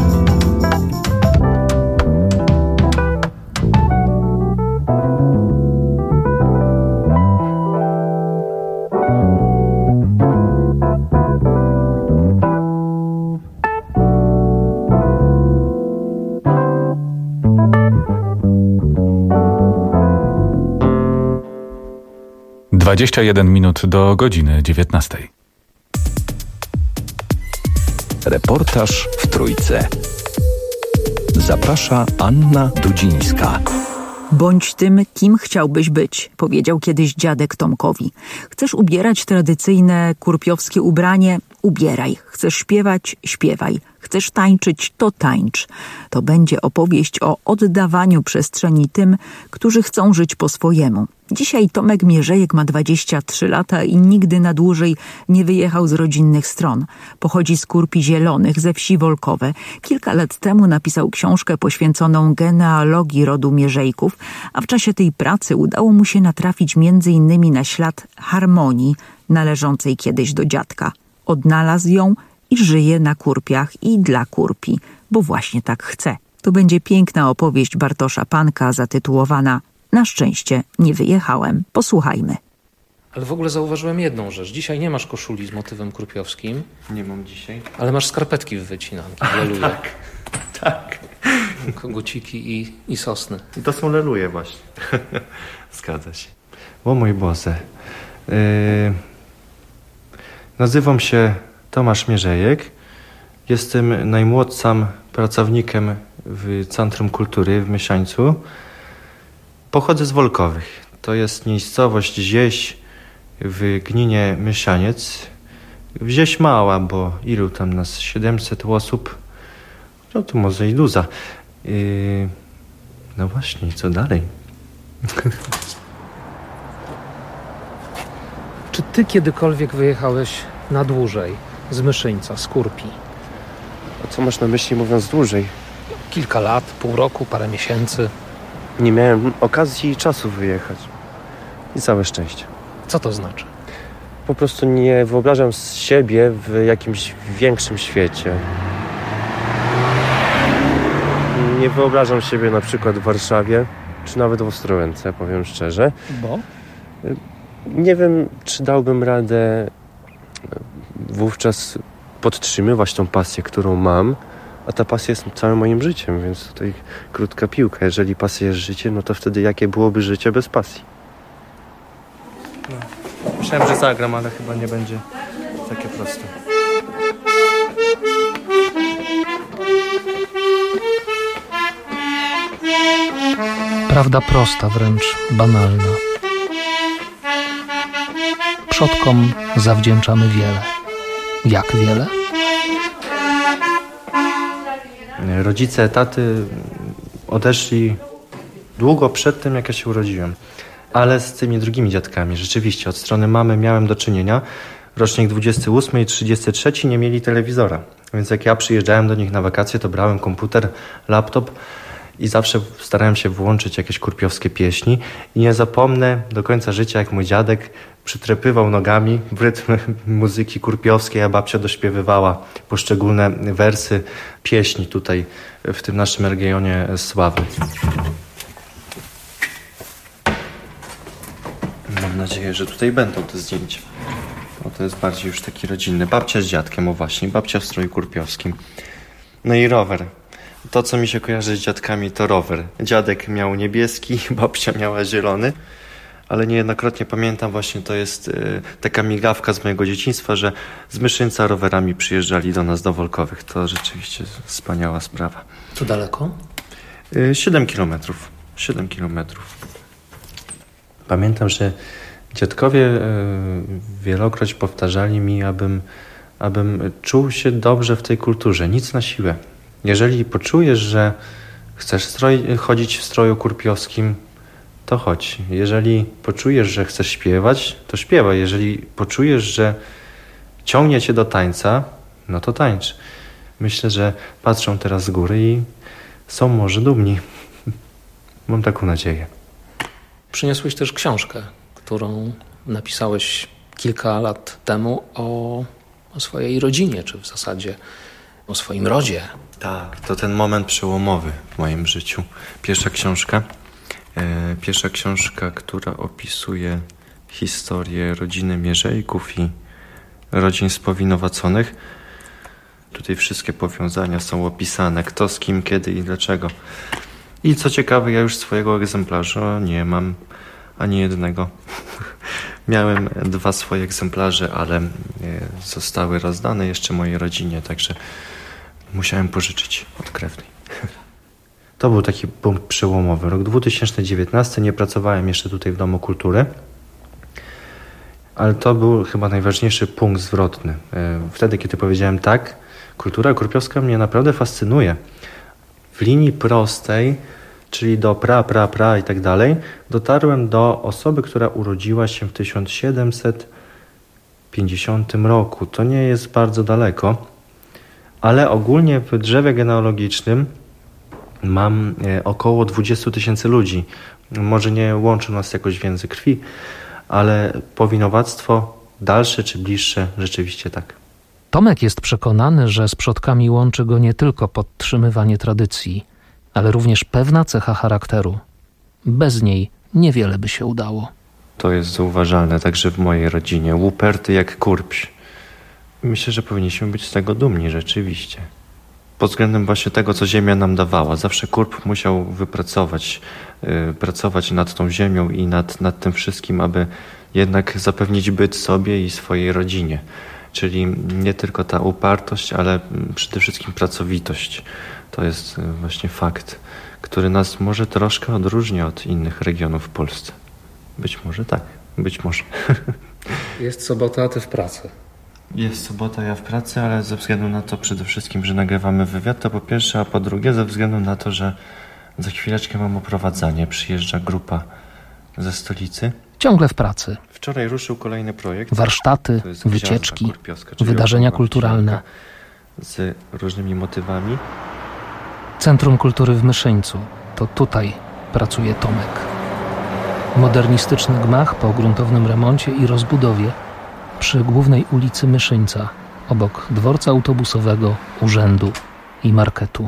dwadzieścia jeden minut do godziny dziewiętnastej.
Reportaż w Trójce. Zaprasza Anna Dudzińska.
Bądź tym, kim chciałbyś być, powiedział kiedyś dziadek Tomkowi. Chcesz ubierać tradycyjne kurpiowskie ubranie? ubieraj. Chcesz śpiewać? Śpiewaj. Chcesz tańczyć? To tańcz. To będzie opowieść o oddawaniu przestrzeni tym, którzy chcą żyć po swojemu. Dzisiaj Tomek Mierzejek ma dwadzieścia trzy lata i nigdy na dłużej nie wyjechał z rodzinnych stron. Pochodzi z Kurpi Zielonych, ze wsi Wolkowe. Kilka lat temu napisał książkę poświęconą genealogii rodu Mierzejków, a w czasie tej pracy udało mu się natrafić między innymi na ślad harmonii należącej kiedyś do dziadka. Odnalazł ją i żyje na Kurpiach i dla Kurpi, bo właśnie tak chce. To będzie piękna opowieść Bartosza Panka zatytułowana Na szczęście nie wyjechałem. Posłuchajmy.
Ale w ogóle zauważyłem jedną rzecz. Dzisiaj nie masz koszuli z motywem kurpiowskim.
Nie mam dzisiaj.
Ale masz skarpetki w wycinanki. Leluje.
Tak, tak.
Koguciki i, i sosny.
I to są leluje właśnie. Zgadza się. O mój Boże. Yy... Nazywam się Tomasz Mierzejek. Jestem najmłodszym pracownikiem w Centrum Kultury w Mieszańcu. Pochodzę z Wolkowych. To jest miejscowość Zieś w gminie Mieszaniec. Wieś mała, bo ilu tam nas? siedemset osób. No to może i duża. Yy... No właśnie, co dalej?
Czy ty kiedykolwiek wyjechałeś na dłużej z Myszyńca, z Kurpi?
A co masz na myśli mówiąc dłużej?
Kilka lat, pół roku, parę miesięcy.
Nie miałem okazji i czasu wyjechać. I całe szczęście.
Co to znaczy?
Po prostu nie wyobrażam siebie w jakimś większym świecie. Nie wyobrażam siebie na przykład w Warszawie, czy nawet w Ostrołęce, powiem szczerze.
Bo?
Nie wiem, czy dałbym radę wówczas podtrzymywać tą pasję, którą mam, a ta pasja jest całym moim życiem, więc tutaj krótka piłka. Jeżeli pasja jest życie, no to wtedy jakie byłoby życie bez pasji? No. Myślałem, że zagram, ale chyba nie będzie takie proste.
Prawda prosta, wręcz banalna. Przodkom zawdzięczamy wiele. Jak wiele?
Rodzice taty odeszli długo przed tym, jak ja się urodziłem. Ale z tymi drugimi dziadkami, rzeczywiście, od strony mamy miałem do czynienia. Rocznik dwudziesty ósmy i trzydziesty trzeci nie mieli telewizora. Więc jak ja przyjeżdżałem do nich na wakacje, to brałem komputer, laptop i zawsze starałem się włączyć jakieś kurpiowskie pieśni. I nie zapomnę do końca życia, jak mój dziadek przytrepywał nogami w rytm muzyki kurpiowskiej, a babcia dośpiewywała poszczególne wersy pieśni tutaj w tym naszym regionie sławy. Mam nadzieję, że tutaj będą te zdjęcia. Bo to jest bardziej już taki rodzinny. Babcia z dziadkiem, o właśnie, babcia w stroju kurpiowskim. No i rower. To, co mi się kojarzy z dziadkami, to rower. Dziadek miał niebieski, babcia miała zielony. Ale niejednokrotnie pamiętam właśnie, to jest y, taka migawka z mojego dzieciństwa, że z Myszyńca rowerami przyjeżdżali do nas do Wolkowych. To rzeczywiście wspaniała sprawa.
To daleko?
Y, siedem kilometrów. siedem kilometrów. Pamiętam, że dziadkowie y, wielokroć powtarzali mi, abym, abym czuł się dobrze w tej kulturze. Nic na siłę. Jeżeli poczujesz, że chcesz stroj, chodzić w stroju kurpiowskim, to chodź. Jeżeli poczujesz, że chcesz śpiewać, to śpiewaj. Jeżeli poczujesz, że ciągnie cię do tańca, no to tańcz. Myślę, że patrzą teraz z góry i są może dumni. Mam taką nadzieję.
Przyniosłeś też książkę, którą napisałeś kilka lat temu o, o swojej rodzinie, czy w zasadzie o swoim rodzie.
Tak, to ten moment przełomowy w moim życiu. Pierwsza książka. Pierwsza książka, która opisuje historię rodziny Mierzejków i rodzin spowinowaconych. Tutaj wszystkie powiązania są opisane, kto z kim, kiedy i dlaczego. I co ciekawe, ja już swojego egzemplarza nie mam ani jednego. Miałem dwa swoje egzemplarze, ale zostały rozdane jeszcze mojej rodzinie, także musiałem pożyczyć od krewnej. To był taki punkt przełomowy. Rok dwa tysiące dziewiętnasty, nie pracowałem jeszcze tutaj w Domu Kultury, Ale to był chyba najważniejszy punkt zwrotny. Wtedy, kiedy powiedziałem tak, kultura kurpiowska mnie naprawdę fascynuje. W linii prostej, czyli do pra, pra, pra i tak dalej, dotarłem do osoby, która urodziła się w tysiąc siedemset pięćdziesiątym roku. To nie jest bardzo daleko, ale ogólnie w drzewie genealogicznym mam około dwadzieścia tysięcy ludzi. Może nie łączy nas jakoś więzy krwi, ale powinowactwo dalsze czy bliższe rzeczywiście tak.
Tomek jest przekonany, że z przodkami łączy go nie tylko podtrzymywanie tradycji, ale również pewna cecha charakteru. Bez niej niewiele by się udało.
To jest zauważalne także w mojej rodzinie. Uparty jak kurpś. Myślę, że powinniśmy być z tego dumni rzeczywiście. Pod względem właśnie tego, co ziemia nam dawała. Zawsze kurp musiał wypracować, yy, pracować nad tą ziemią i nad, nad tym wszystkim, aby jednak zapewnić byt sobie i swojej rodzinie. Czyli nie tylko ta upartość, ale przede wszystkim pracowitość. To jest właśnie fakt, który nas może troszkę odróżnia od innych regionów w Polsce. Być może tak, być może.
Jest sobota, a ty w pracy.
Jest sobota, ja w pracy, ale ze względu na to przede wszystkim, że nagrywamy wywiad, to po pierwsze, a po drugie ze względu na to, że za chwileczkę mam oprowadzanie. Przyjeżdża grupa ze stolicy.
Ciągle w pracy.
Wczoraj ruszył kolejny projekt.
Warsztaty, wycieczki, wydarzenia kulturalne.
Z różnymi motywami.
Centrum Kultury w Myszyńcu. To tutaj pracuje Tomek. Modernistyczny gmach po gruntownym remoncie i rozbudowie przy głównej ulicy Myszyńca, obok dworca autobusowego, urzędu i marketu.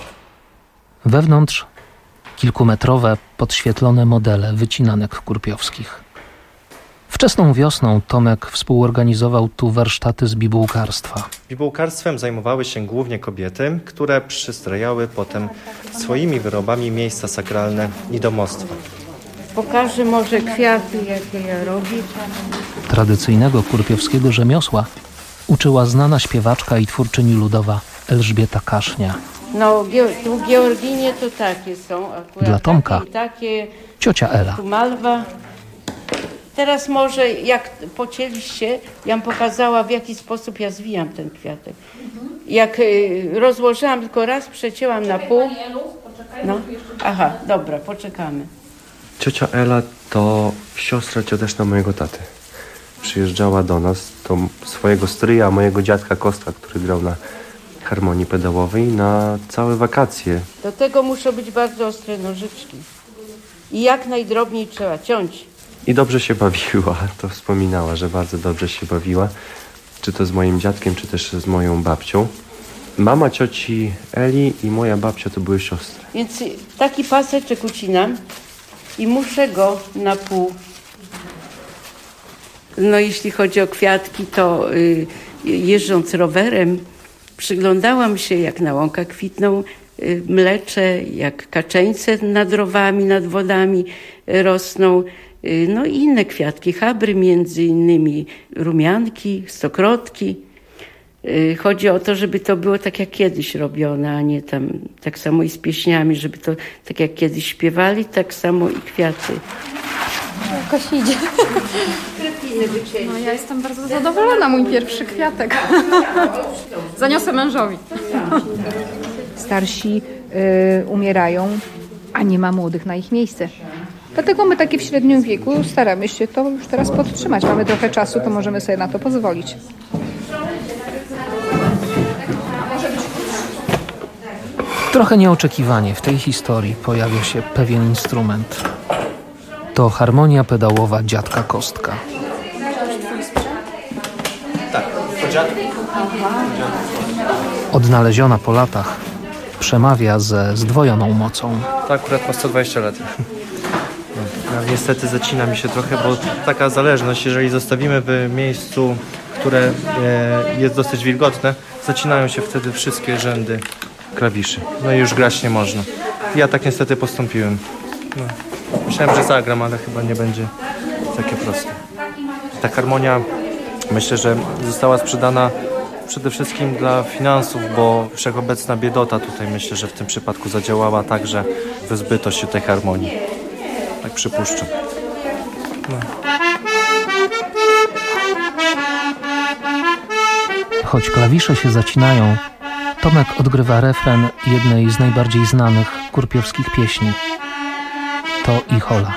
Wewnątrz kilkumetrowe, podświetlone modele wycinanek kurpiowskich. Wczesną wiosną Tomek współorganizował tu warsztaty z bibułkarstwa.
Bibułkarstwem zajmowały się głównie kobiety, które przystrojały potem swoimi wyrobami miejsca sakralne i domostwa.
Pokażę może kwiaty, jakie ja robię.
Tradycyjnego kurpiowskiego rzemiosła uczyła znana śpiewaczka i twórczyni ludowa Elżbieta Kasznia.
No, tu w Georginie to takie są. Akurat
dla Tomka
takie, takie,
ciocia Ela.
Tu malwa. Teraz może, jak pocięliście, ja wam pokazała, w jaki sposób ja zwijam ten kwiatek. Jak y, rozłożyłam tylko raz, przecięłam na pół. No, aha, dobra, poczekamy.
Ciocia Ela to siostra cioteczna mojego taty. Przyjeżdżała do nas, to swojego stryja, mojego dziadka Kostka, który grał na harmonii pedałowej, na całe wakacje.
Do tego muszą być bardzo ostre nożyczki. I jak najdrobniej trzeba ciąć.
I dobrze się bawiła, to wspominała, że bardzo dobrze się bawiła. Czy to z moim dziadkiem, czy też z moją babcią. Mama cioci Eli i moja babcia to były siostry.
Więc taki paseczek ucinam i muszę go na pół. No jeśli chodzi o kwiatki, to y, jeżdżąc rowerem przyglądałam się, jak na łąkach kwitną y, mlecze, jak kaczeńce nad rowami, nad wodami y, rosną. Y, no i inne kwiatki, chabry między innymi, rumianki, stokrotki. Y, chodzi o to, żeby to było tak jak kiedyś robione, a nie tam tak samo i z pieśniami, żeby to tak jak kiedyś śpiewali, tak samo i kwiaty.
Jakoś idzie. No, ja jestem bardzo zadowolona, mój pierwszy kwiatek. Zaniosę mężowi.
Starsi y, umierają, a nie ma młodych na ich miejsce. Dlatego my takie w średnim wieku staramy się to już teraz podtrzymać. Mamy trochę czasu, to możemy sobie na to pozwolić.
Trochę nieoczekiwanie w tej historii pojawia się pewien instrument. To harmonia pedałowa dziadka Kostka.
Tak, to dziadek.
Odnaleziona po latach, przemawia ze zdwojoną mocą.
To akurat ma sto dwadzieścia lat. No, niestety zacina mi się trochę, bo taka zależność, jeżeli zostawimy w miejscu, które e, jest dosyć wilgotne, zacinają się wtedy wszystkie rzędy klawiszy. No i już grać nie można. Ja tak niestety postąpiłem. No. Myślałem, że zagram, ale chyba nie będzie takie proste. Ta harmonia, myślę, że została sprzedana przede wszystkim dla finansów, bo wszechobecna biedota tutaj, myślę, że w tym przypadku zadziałała także we zbytość tej harmonii. Tak przypuszczam. No.
Choć klawisze się zacinają, Tomek odgrywa refren jednej z najbardziej znanych kurpiowskich pieśni. To i Hola.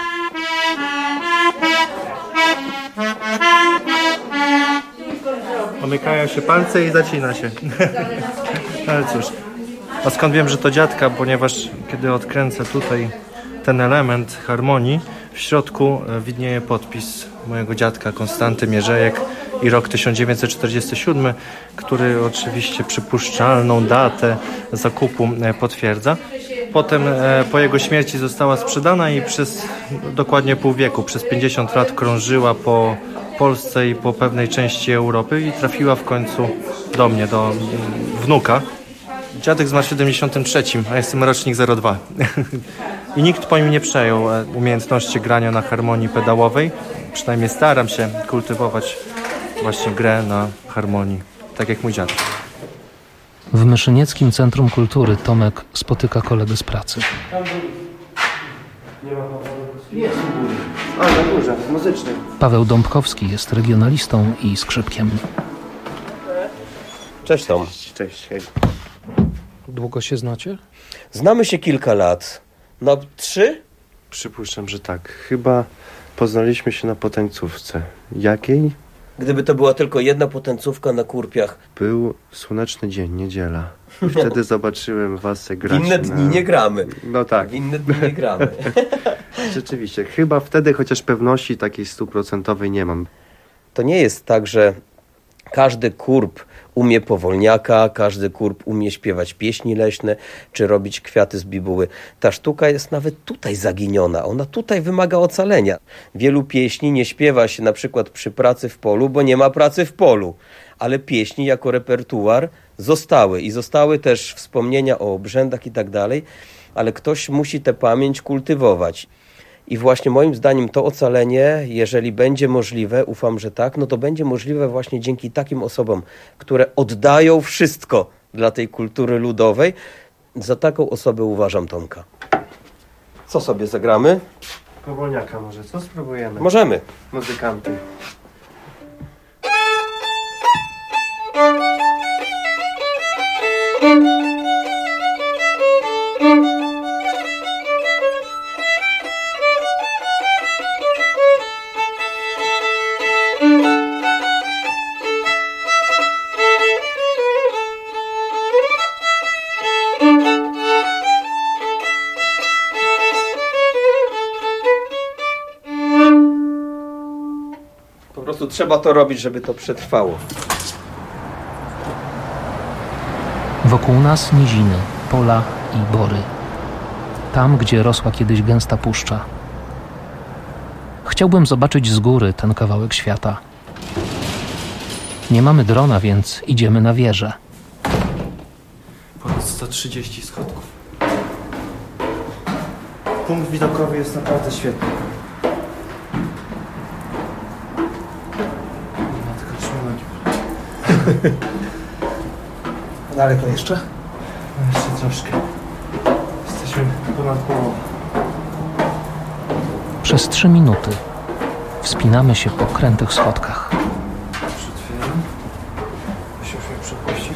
Omykają się palce i zacina się. Ale cóż. A skąd wiem, że to dziadka? Ponieważ kiedy odkręcę tutaj ten element harmonii, w środku widnieje podpis mojego dziadka Konstanty Mierzejek i rok tysiąc dziewięćset czterdziesty siódmy, który oczywiście przypuszczalną datę zakupu potwierdza. Potem po jego śmierci została sprzedana i przez dokładnie pół wieku, przez pięćdziesiąt lat krążyła po Polsce i po pewnej części Europy i trafiła w końcu do mnie, do wnuka. Dziadek zmarł w siedemdziesiątym trzecim, a jestem rocznik zero dwa. I nikt po nim nie przejął umiejętności grania na harmonii pedałowej. Przynajmniej staram się kultywować właśnie grę na harmonii, tak jak mój dziadek.
W Myszynieckim Centrum Kultury Tomek spotyka kolegę z pracy.
Jest u góry. A, na górze, muzyczny.
Paweł Dąbkowski jest regionalistą i skrzypkiem.
Cześć Tom.
Cześć, hej.
Długo się znacie?
Znamy się kilka lat. No, trzy?
Przypuszczam, że tak. Chyba poznaliśmy się na potańcówce. Jakiej?
Gdyby to była tylko jedna potańcówka na Kurpiach.
Był słoneczny dzień, niedziela. I wtedy zobaczyłem was grać.
W inne dni
na...
nie gramy.
No tak.
W inne dni nie gramy.
Rzeczywiście. Chyba wtedy, chociaż pewności takiej stuprocentowej nie mam.
To nie jest tak, że każdy kurp umie powolniaka, każdy kurp umie śpiewać pieśni leśne, czy robić kwiaty z bibuły. Ta sztuka jest nawet tutaj zaginiona. Ona tutaj wymaga ocalenia. Wielu pieśni nie śpiewa się na przykład przy pracy w polu, bo nie ma pracy w polu. Ale pieśni jako repertuar zostały i zostały też wspomnienia o obrzędach i tak dalej, ale ktoś musi tę pamięć kultywować. I właśnie moim zdaniem to ocalenie, jeżeli będzie możliwe, ufam, że tak, no to będzie możliwe właśnie dzięki takim osobom, które oddają wszystko dla tej kultury ludowej. Za taką osobę uważam Tomka. Co sobie zagramy?
Powolniaka może, co spróbujemy?
Możemy.
Muzykanty.
Po prostu trzeba to robić, żeby to przetrwało.
Wokół nas niziny, pola i bory. Tam, gdzie rosła kiedyś gęsta puszcza. Chciałbym zobaczyć z góry ten kawałek świata. Nie mamy drona, więc idziemy na wieżę.
Ponad sto trzydzieści schodków. Punkt widokowy jest naprawdę świetny. Ma tylko trzymać.
Daleko jeszcze?
No jeszcze troszkę. Jesteśmy ponad połową.
Przez trzy minuty wspinamy się po krętych schodkach.
Otwieram. Musisz mnie przepuścić.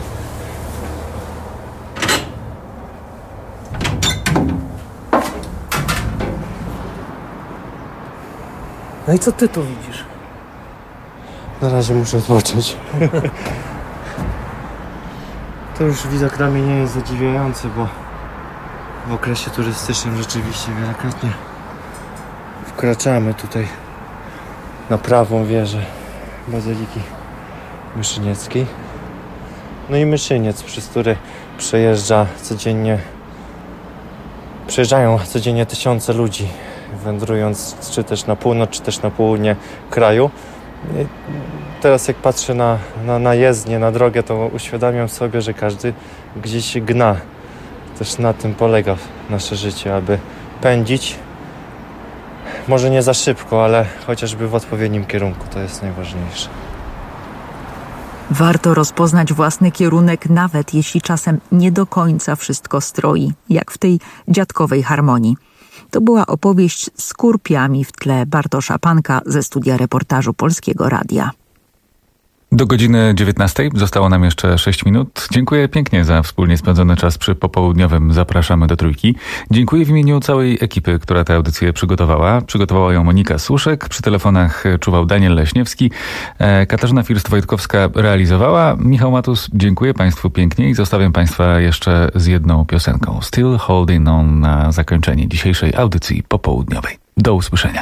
No i co ty tu widzisz?
Na razie muszę odpocząć. To już widok dla mnie nie jest zadziwiający, bo w okresie turystycznym rzeczywiście wielokrotnie wkraczamy tutaj na prawą wieżę Bazyliki Myszynieckiej. No i Myszyniec, przez który przejeżdża codziennie, przejeżdżają codziennie tysiące ludzi, wędrując czy też na północ, czy też na południe kraju. Teraz jak patrzę na, na, na jezdnię, na drogę, to uświadamiam sobie, że każdy gdzieś gna. Też na tym polega nasze życie, aby pędzić. Może nie za szybko, ale chociażby w odpowiednim kierunku. To jest najważniejsze.
Warto rozpoznać własny kierunek, nawet jeśli czasem nie do końca wszystko stroi, jak w tej dziadkowej harmonii. To była opowieść z kurpiami w tle Bartosza Panka ze studia reportażu Polskiego Radia.
Do godziny dziewiętnastej zostało nam jeszcze sześć minut. Dziękuję pięknie za wspólnie spędzony czas przy popołudniowym Zapraszamy do Trójki. Dziękuję w imieniu całej ekipy, która tę audycję przygotowała. Przygotowała ją Monika Suszek, przy telefonach czuwał Daniel Leśniewski, Katarzyna First-Wojtkowska realizowała. Michał Matus, dziękuję Państwu pięknie i zostawiam Państwa jeszcze z jedną piosenką. Still Holding On na zakończenie dzisiejszej audycji popołudniowej. Do usłyszenia.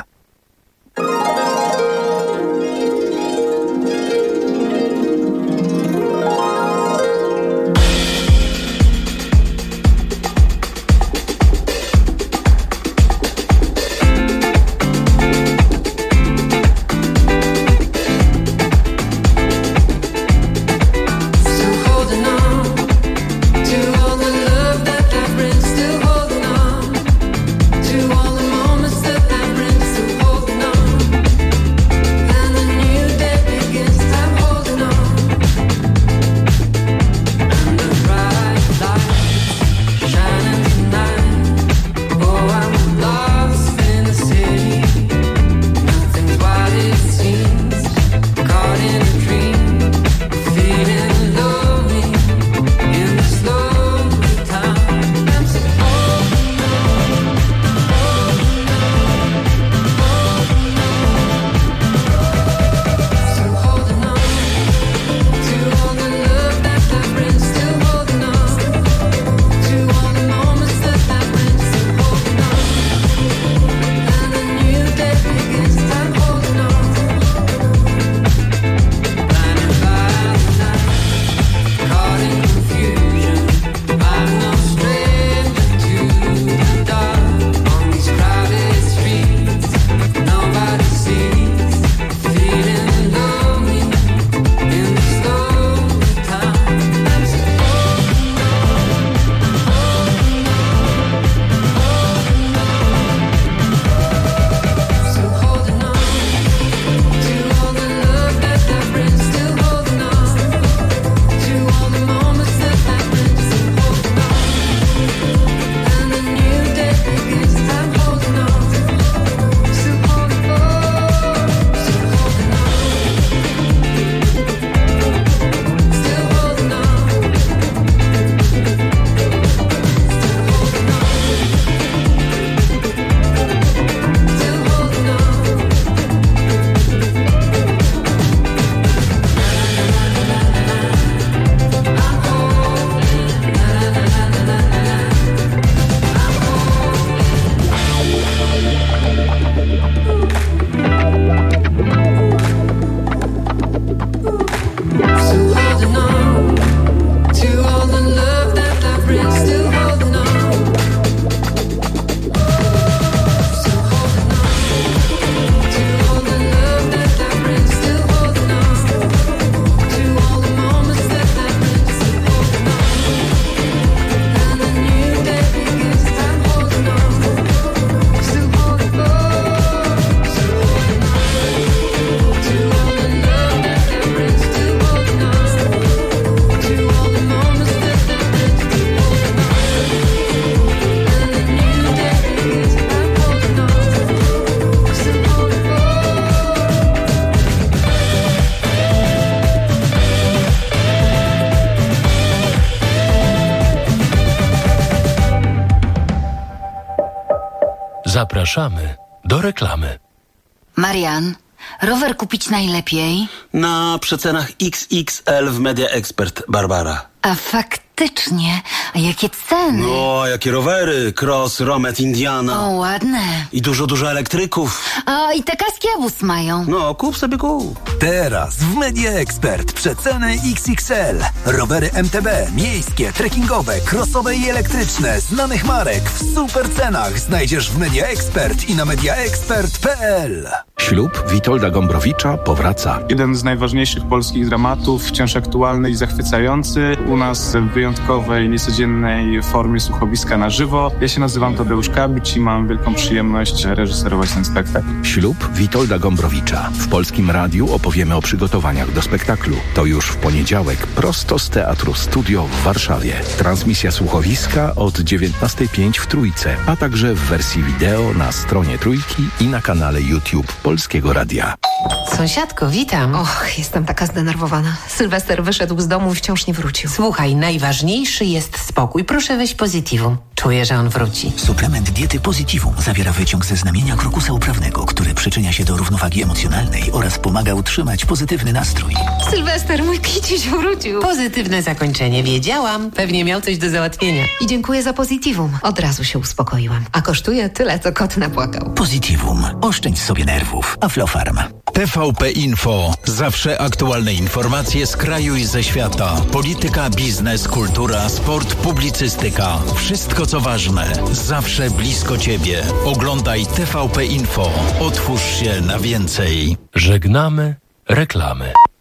Zapraszamy do reklamy.
Marian, rower kupić najlepiej?
Na przecenach X X L w Media Expert, Barbara.
A faktycznie, a jakie ceny?
No, jakie rowery, Cross, Romet, Indiana.
O, ładne.
I dużo, dużo elektryków.
A i te kaski Abus mają.
No, kup sobie kup.
Teraz w Media Expert przeceny X X L. Rowery M T B, miejskie, trekkingowe, crossowe i elektryczne, znanych marek w super cenach znajdziesz w Media Expert i na media expert kropka p l.
Ślub Witolda Gombrowicza powraca.
Jeden z najważniejszych polskich dramatów, wciąż aktualny i zachwycający. U nas w wyjątkowej, niecodziennej formie słuchowiska na żywo. Ja się nazywam Tadeusz Kabić i mam wielką przyjemność reżyserować ten spektakl.
Ślub Witolda Gombrowicza. W Polskim Radiu opowiemy o przygotowaniach do spektaklu. To już w poniedziałek prosto z Teatru Studio w Warszawie. Transmisja słuchowiska od dziewiętnastej pięć w Trójce, a także w wersji wideo na stronie Trójki i na kanale YouTube Polskiego Radia.
Sąsiadko, witam.
Och, jestem taka zdenerwowana. Sylwester wyszedł z domu i wciąż nie wrócił.
Słuchaj, najważniejszy jest spokój. Proszę weź Positivum. Czuję, że on wróci.
Suplement diety Positivum zawiera wyciąg ze znamienia krokusa uprawnego, który przyczynia się do równowagi emocjonalnej oraz pomaga utrzymać pozytywny nastrój.
Sylwester, mój kiciuś wrócił.
Pozytywne zakończenie. Wiedziałam. Pewnie miał coś do załatwienia.
I dziękuję za Positivum. Od razu się uspokoiłam. A kosztuje tyle, co kot napłakał.
Positivum. Oszczędź sobie nerwów. Aflofarm.
T V P Info. Zawsze aktualne informacje z kraju i ze świata. Polityka, biznes, kultura, sport, publicystyka. Wszystko co ważne. Zawsze blisko Ciebie. Oglądaj T V P Info. Otwórz się na więcej.
Żegnamy reklamy.